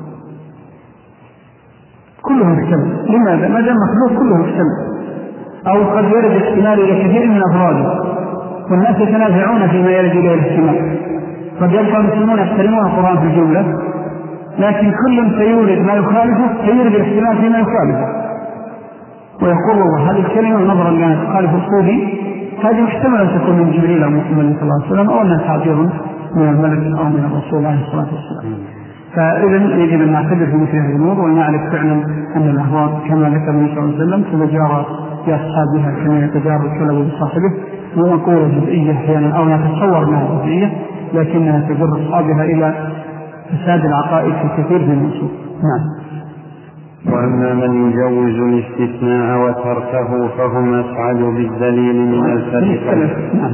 S1: كله محتمل. لماذا؟ ما دام مخلوق كله محتمل. أو قد يرد الاحتمال إلى كثير من أفراده، والناس يتنازعون فيما يرد إليه الاحتمال. قد يبقى المسلمون يحترمون القرآن في الجملة، لكن كل سيورد ما يخالفه سيورد الاحتمال فيما يخالفه، ويقول الله هذه الكلمة نظرا لأنها تخالف الصوبي هذه محتمل أن تكون من جبريل أو محمد صلى الله عليه وسلم، أو أنها تعبير من الملك أو من الرسول عليه الصلاة والسلام. فإذا يجب أن نعتبر في مثل هذه الأمور ونعرف فعلا أن الأهواء كما ذكر النبي صلى الله عليه وسلم تتجارى بأصحابها كما يتجارى الكلب بصاحبه، ونقول جزئية أحيانا أو نتصور أنها جزئية لكنها تجر أصحابها إلى فساد العقائد في كثير من النصوص. نعم.
S2: وأما من يجوز الاستثناء وتركه فهم أسعد بالدليل من الفريقين.
S1: نعم.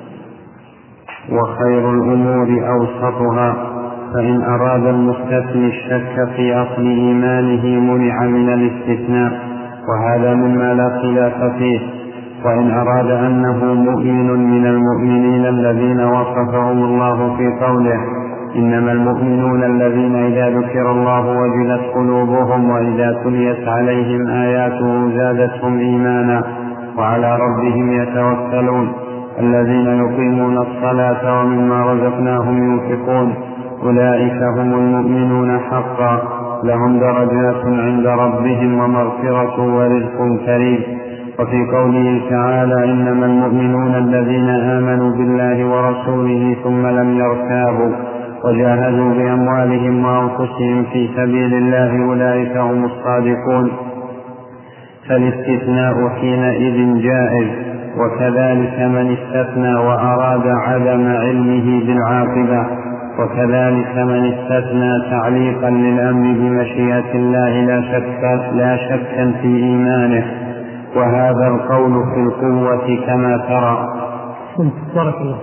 S2: وخير الأمور أوسطها، فإن أراد المستثني الشك في أصل إيمانه منع من الاستثناء، وهذا مما لا خلاف فيه. وإن أراد أنه مؤمن من المؤمنين الذين وصفهم الله في قوله إنما المؤمنون الذين إذا ذكر الله وجلت قلوبهم وإذا تليت عليهم آياته زادتهم إيمانا وعلى ربهم يتوكلون الذين يقيمون الصلاة ومما رزقناهم ينفقون أولئك هم المؤمنون حقا لهم درجات عند ربهم ومغفرة ورزق كريم. وفي قوله تعالى إنما المؤمنون الذين آمنوا بالله ورسوله ثم لم يرتابوا وجاهدوا بأموالهم وأنفسهم في سبيل الله أولئك هم الصادقون. فالاستثناء حينئذ جائز، وكذلك من استثنى وأراد عدم علمه بالعاقبة، وكذلك من استثنى تعليقا للأمر بمشيئة الله لا شك لا شكا في إيمانه، وهذا القول في القوة كما ترى.
S1: بارك الله.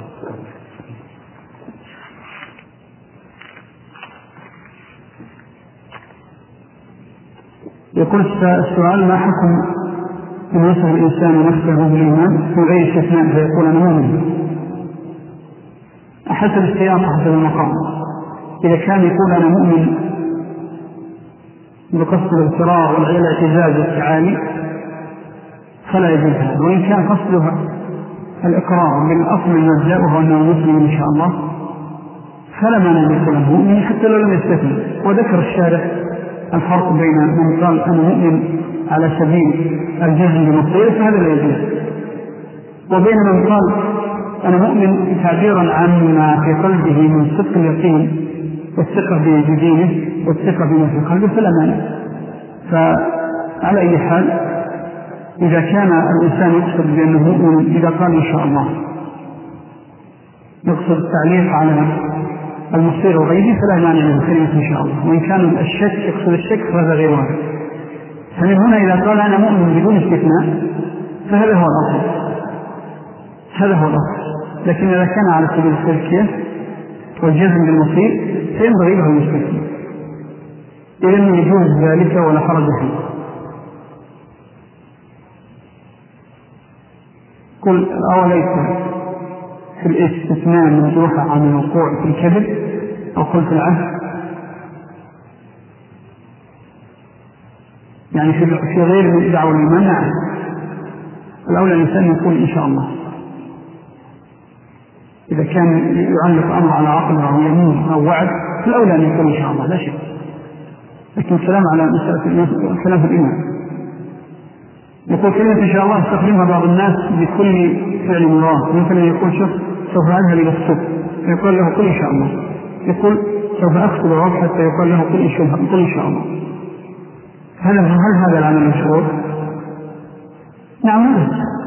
S1: يقول السؤال ما حكم أن يصف الإنسان نفسه بالإيمان في غير استثناء فيقول أنا مؤمن؟ حسب السياق حسب المقام. إذا كان يقول أنا مؤمن بقصد الاغترار والاعتزاز والتعالي فلا يجوز هذا، وإن كان قصده الإقرار بالأصل المبدأ وهو أنه مسلم إن شاء الله فلا مانع أن يكون مؤمن حتى لو لم يستثني. وذكر الشارع الفرق بين من قال أنا مؤمن على سبيل الجزم بالمصير فهذا لا يجوز، وبين من قال أنا مؤمن تعبيرا عن ما في قلبه من صدق اليقين والثقة بدينه والثقة بما في قلبه فلا مانع. فعلى أي حال إذا كان الإنسان يقصد بأنه مؤمن إذا قال إن شاء الله يقصد التعليق على المصير وغيره فلا مانع من كلمة إن شاء الله، وإن كان الشك يقصد الشك فهذا غير واحد. فمن هنا إذا قال أنا مؤمن بدون استثناء فهذا هو الأصل، هذا هو الأصل. لكن إذا كان على سبيل التزكية والجزم بالمصير فينبغي له المستثنى، إذن يجوز ذلك ولا حرج فيه. قل أوليس في الاستثناء مندوحة عن الوقوع في الكذب أو قل في العهد، يعني في غير دعوة المنع الأولى الإنسان يقول إن شاء الله إذا كان يعلق أمر على عقل أو يمين أو وعد فالأولى أن يقول إن شاء الله لا شيء. لكن الكلام على مسألة خلاف الإيمان يقول كلمة إن شاء الله يستخدمها بعض الناس بكل فعل مراد، مثلا يقول شوف سوف أذهب إلى السوق يقول له قل إن شاء الله، يقول سوف أخذ الوقت حتى يقول له قل إن شاء الله. هل هل هذا العمل مشروع؟ نعم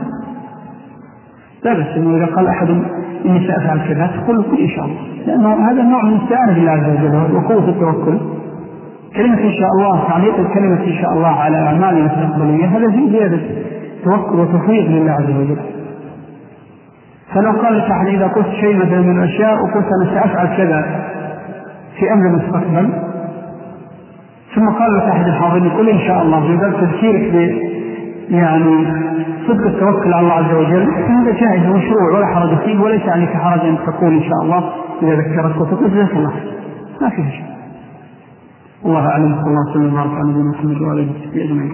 S1: لا بس إنه إذا قال أحد إني سأفعل كذا تقول كل إن شاء الله، لأنه هذا النوع من استعانة بالله عز وجل وقوة التوكل. كلمة إن شاء الله تعليق الكلمة إن شاء الله على أعمال المستقبلية هذا زيادة توكل وتفويض لله عز وجل. فلو قال لك أحد إذا قلت شيء مثلا من الأشياء وقلت أنا سأفعل كذا في أمر المستقبل ثم قال لك أحد الحاضرين قل إن شاء الله بذلك تذكيرك ب يعني صدق التوكل على الله عز وجل هذا جائز ومشروع ولا حرج فيه، وليس عليك حرج أن تقول إن شاء الله إذا ذكرت وتقول جزاك الله ما فيه شيء. الله أعلم. صلى الله عليه وسلم على نبينا محمد وعلى آله وصحبه أجمعين.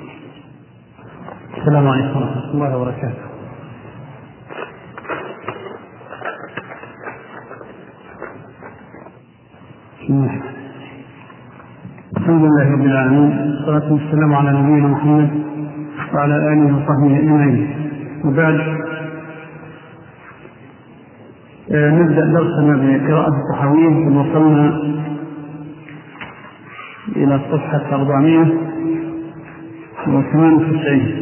S1: السلام عليكم ورحمة الله وبركاته. الحمد لله رب العالمين والصلاة والسلام على نبينا محمد وعلى آله وصحبه أجمعين. وبعد آه نبدأ درسنا بقراءة الطحاوية وصلنا إلى صفحة أربعمائة وثمانية وتسعين.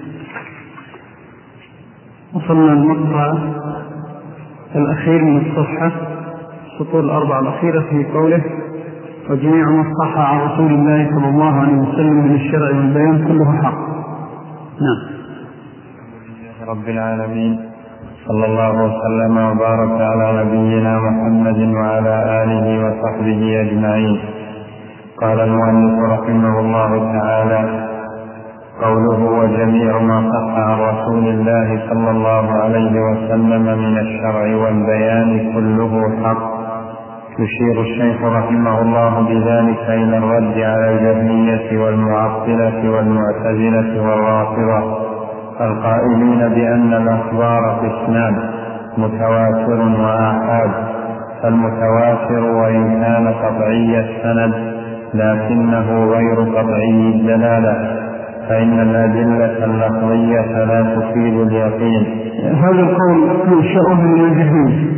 S1: وصلنا المقطع الأخير من الصفحة السطور الأربعة الأخيرة في قوله وجميع ما صح عن رسول الله صلى الله عليه وسلم من الشرع والبيان كله حق. نعم.
S2: رب العالمين صلى الله وسلم وبارك على نبينا محمد وعلى آله وصحبه أجمعين. قال المؤلف رحمه الله تعالى قوله وجميع ما صح عن رسول الله صلى الله عليه وسلم من الشرع والبيان كله حق. يشير الشيخ رحمه الله بذلك إلى الرد على الجهمية والمعطلة والمعتزلة والرافضة القائلين بأن الأخبار قسمان متواتر وآحاد، فالمتواتر وإن كان قطعي السند لكنه غير قطعي الدلالة فإن الأدلة اللفظية لا تفيد اليقين.
S1: هذا القول ينشأ من الجهمية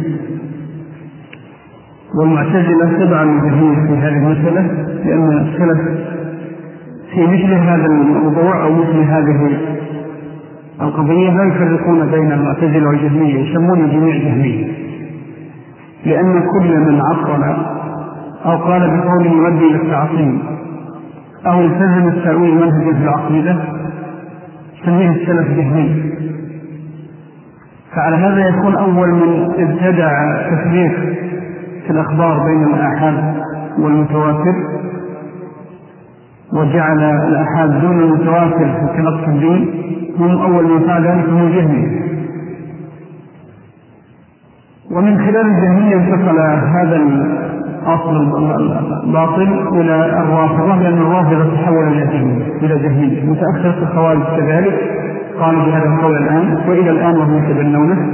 S1: والمعتزلة تبعا للجهمية في هذه المسألة، لأن السلف في مثل هذا الموضوع أو مثل هذه القضية لا يفرقون بين المعتزلة والجهمية، يسمون الجميع جهمية، لأن كل من عطل أو قال بقوله يؤدي إلى التعطيل أو التزم التأويل منهجا في العقيدة سميه السلف جهمي. فعلى هذا يكون أول من ابتدع تفريق في الأخبار بين الآحاد والمتواتر وجعل الآحاد دون المتواتر في تلقي الدين هم أول من فعل ذلك هم الجهمية. ومن خلال الجهمية انتقل هذا الأصل الباطل إلى الرافضة، لأن الرافضة تحول إلى جهمية إلى جهمية متأخرة الخوارج كذلك قالوا بهذا القول الآن وإلى الآن وهم يتبنونه،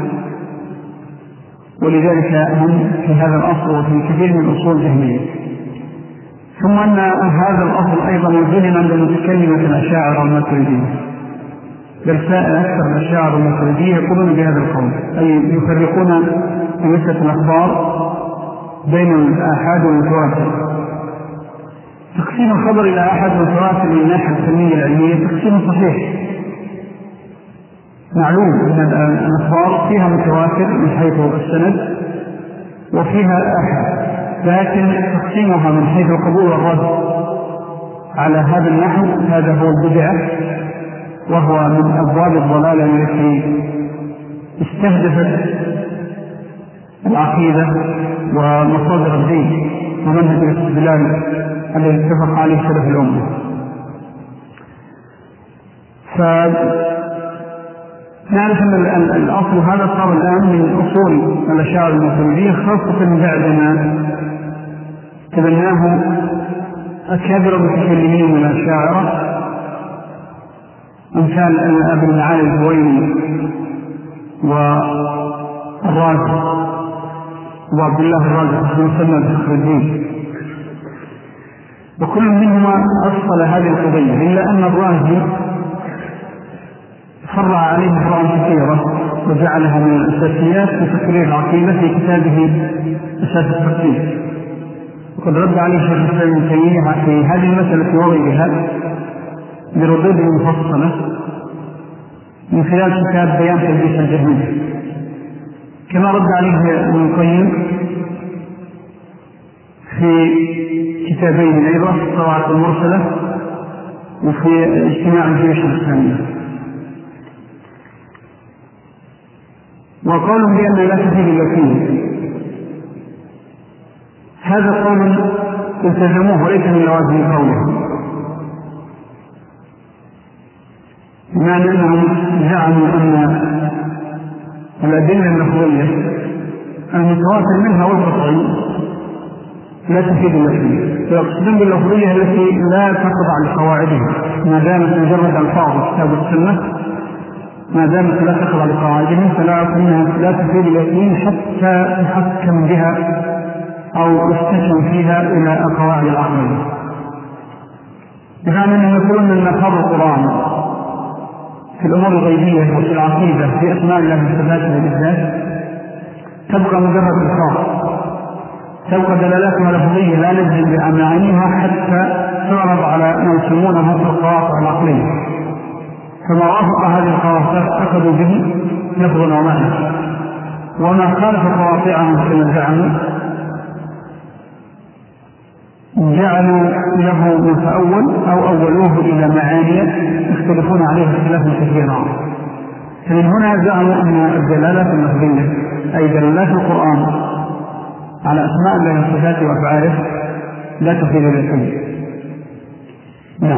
S1: ولذلك هم في هذا الأصل وفي كثير من أصول جهمية. ثم أن هذا الأصل أيضا يوجد عند المتكلمة الأشاعرة والماتريدية، بل سائر أكثر الأشاعرة والماتريدية يقولون بهذا القول، أي يفرقون في مسألة الأخبار بين الآحاد والمتواتر. تقسيم الخبر إلى آحاد والمتواتر من الناحية الفنية العلمية تقسيم صحيح، معلوم أن الأخبار فيها متواتر من حيث السند وفيها آحاد، لكن تقسيمها من حيث القبول والرد على هذا النحو هذا هو البدعة، وهو من أبواب الضلالة التي استهدفت العقيدة ومصادر الدين ومنهج الاستدلال الذي اتفق عليه سلف الأمة. فنعرف أن الأصل هذا صار الآن من أصول الأشاعرة الماتريدية، خاصة بعدما تبناه أكابر المتكلمين من الأشاعرة أمثال أبي المعالي الهويني والرازي وعبد الله الرازي بن مسلم فخر الدين، وكل منهما أصل هذه القضية، إلا أن الرازي فرع عليه فروعا كثيرة وجعلها من الأساسيات في تقرير العقيدة في كتابه أساس التقرير. وقد رد عليه شيخ الإسلام ابن تيمية في هذه المسألة وغيرها بردود مفصلة من خلال كتاب بيان تلبيس الجهمية، كما رد عليه ابن القيم في كتابين أيضا في الصواعق المرسلة وفي اجتماع الجيوش الإسلامية. وقالوا بأن لا تفيد اليقين، هذا قول التزموه وليس من لوازم قولهم، بمعنى أنهم زعموا أن الأدلة اللفظية المتواتر منها والقطعي لا تفيد اليقين، فيقصدون باللفظية التي لا تخضع لقواعدها ما دامت مجرد ألفاظ الكتاب والسنة، ما دامت لا تخضع لقواعدهم فلا أنها لا تفيد اليقين حتى تحكم بها أو يستكن فيها إلى القواعد العقلية. بمعنى أنهم يقولون أن فرض القرآن في الأمور الغيبية وفي العقيدة في أسماء الله وصفاته بالذات تبقى مجرد الفاظ، تبقى دلالاتها لفظية لا نجزم بمعانيها حتى تعرض على ما يسمونه القواطع العقلية، فما وافق هذه القواطع أخذوا به لفظا ومعنى، وما خالف قواطعهم كما زعموا جعلوا له متأول أو أولوه إلى معاني يختلفون عليها اختلافا كثيرا. فمن هنا زعموا أن الدلالات اللفظية أي دلالات القرآن على أسماء الله وصفاته وأفعاله لا تفيد اليقين. نعم.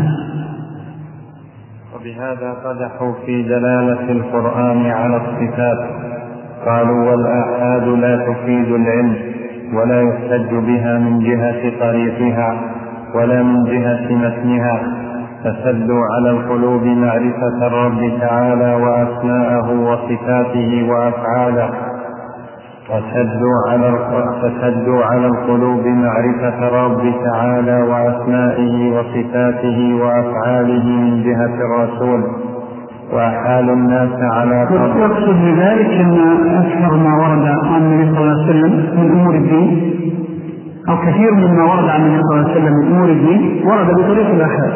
S2: وبهذا قدحوا في دلالة القرآن على الصفات، قالوا والآحاد لا تفيد العلم ولا يحتج بها من جهة طريقها ولا من جهة متنها، فسدوا على القلوب معرفة الرب تعالى وأسماءه وصفاته وأفعاله، وسدوا على فسدوا على القلوب معرفة الرب تعالى وأسمائه وصفاته وأفعاله من جهة الرسول، وأحالوا الناس على
S1: قدر. يقصد بذلك أن أكثر ما ورد عن النبي صلى الله عليه وسلم من أمور الدين أو كثير مما ورد عن النبي صلى الله عليه وسلم من أمور الدين ورد بطريق الآحاد،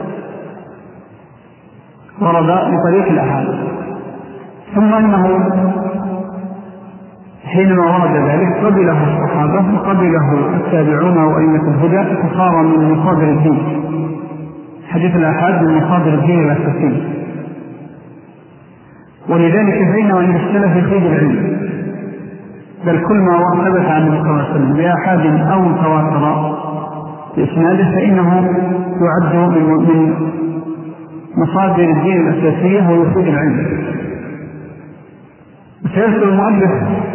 S1: ورد بطريق الآحاد، ثم أنه حينما ورد ذلك قبله الصحابة وقبله التابعون وأئمة الهدى فصار من مصادر الدين. حديث الآحاد من مصادر الدين الأساسية، ولذلك فإنه عند السلف يفيد العلم، بل كل ما ثبت عن النبي صلى الله عليه وسلم بأحاد أو متواتر بإسناده فإنه يعد من مصادر الدين الأساسية ويفيد العلم. سيذكر المؤلف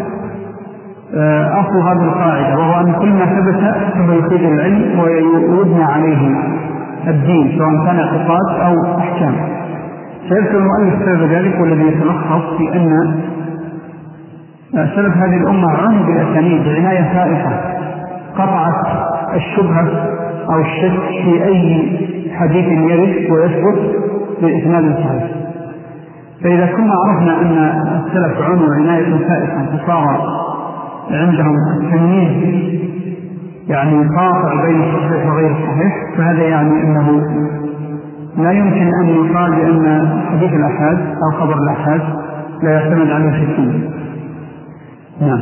S1: أصل هذه القاعدة، وهو أن كل ما ثبت فهو يفيد العلم ويبنى عليه الدين سواء كان اعتقاد أو أحكام. سيذكر المؤلف سبب ذلك والذي يتلخص في أن سبب هذه الأمة عنه بالأسانيد عناية فائقة قطعت الشبهة أو الشك في أي حديث يرد ويثبت بالإسناد الصحيح. فإذا كنا عرفنا أن السلف عنوا عناية فائقة فصار عندهم التمييز يعني قاطع بين الصحيح وغير الصحيح، فهذا يعني أنه لا يمكن أن يقال بأن حديث الأحاد أو خبر الأحاد لا يعتمد عليه شيء. نعم.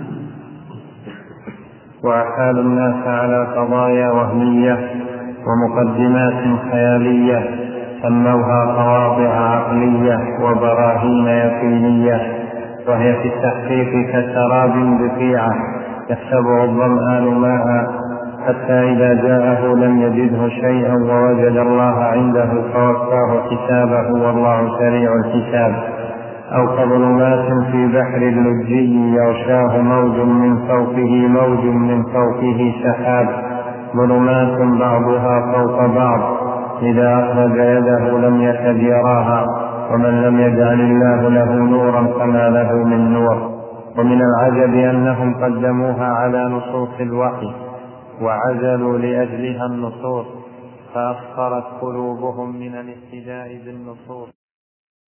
S2: وأحال الناس على قضايا وهمية ومقدمات خيالية سموها قواطع عقلية وبراهين يقينية، وهي في التحقيق كسراب بقيعة يحسبه الظمآن ماء حتى إذا جاءه لم يجده شيئا ووجد الله عنده فوفاه حسابه والله سريع الحساب. أو كظلمات في بحر اللجي يغشاه موج من فوقه موج من فوقه سحاب، ظلمات بعضها فوق بعض إذا أخرج يده لم يكد يراها، ومن لم يجعل الله له نورا فما له من نور. ومن العجب أنهم قدموها على نصوص الوحي وعزلوا لأجلها النصوص، فأصفرت قلوبهم من الاهتداء بالنصوص.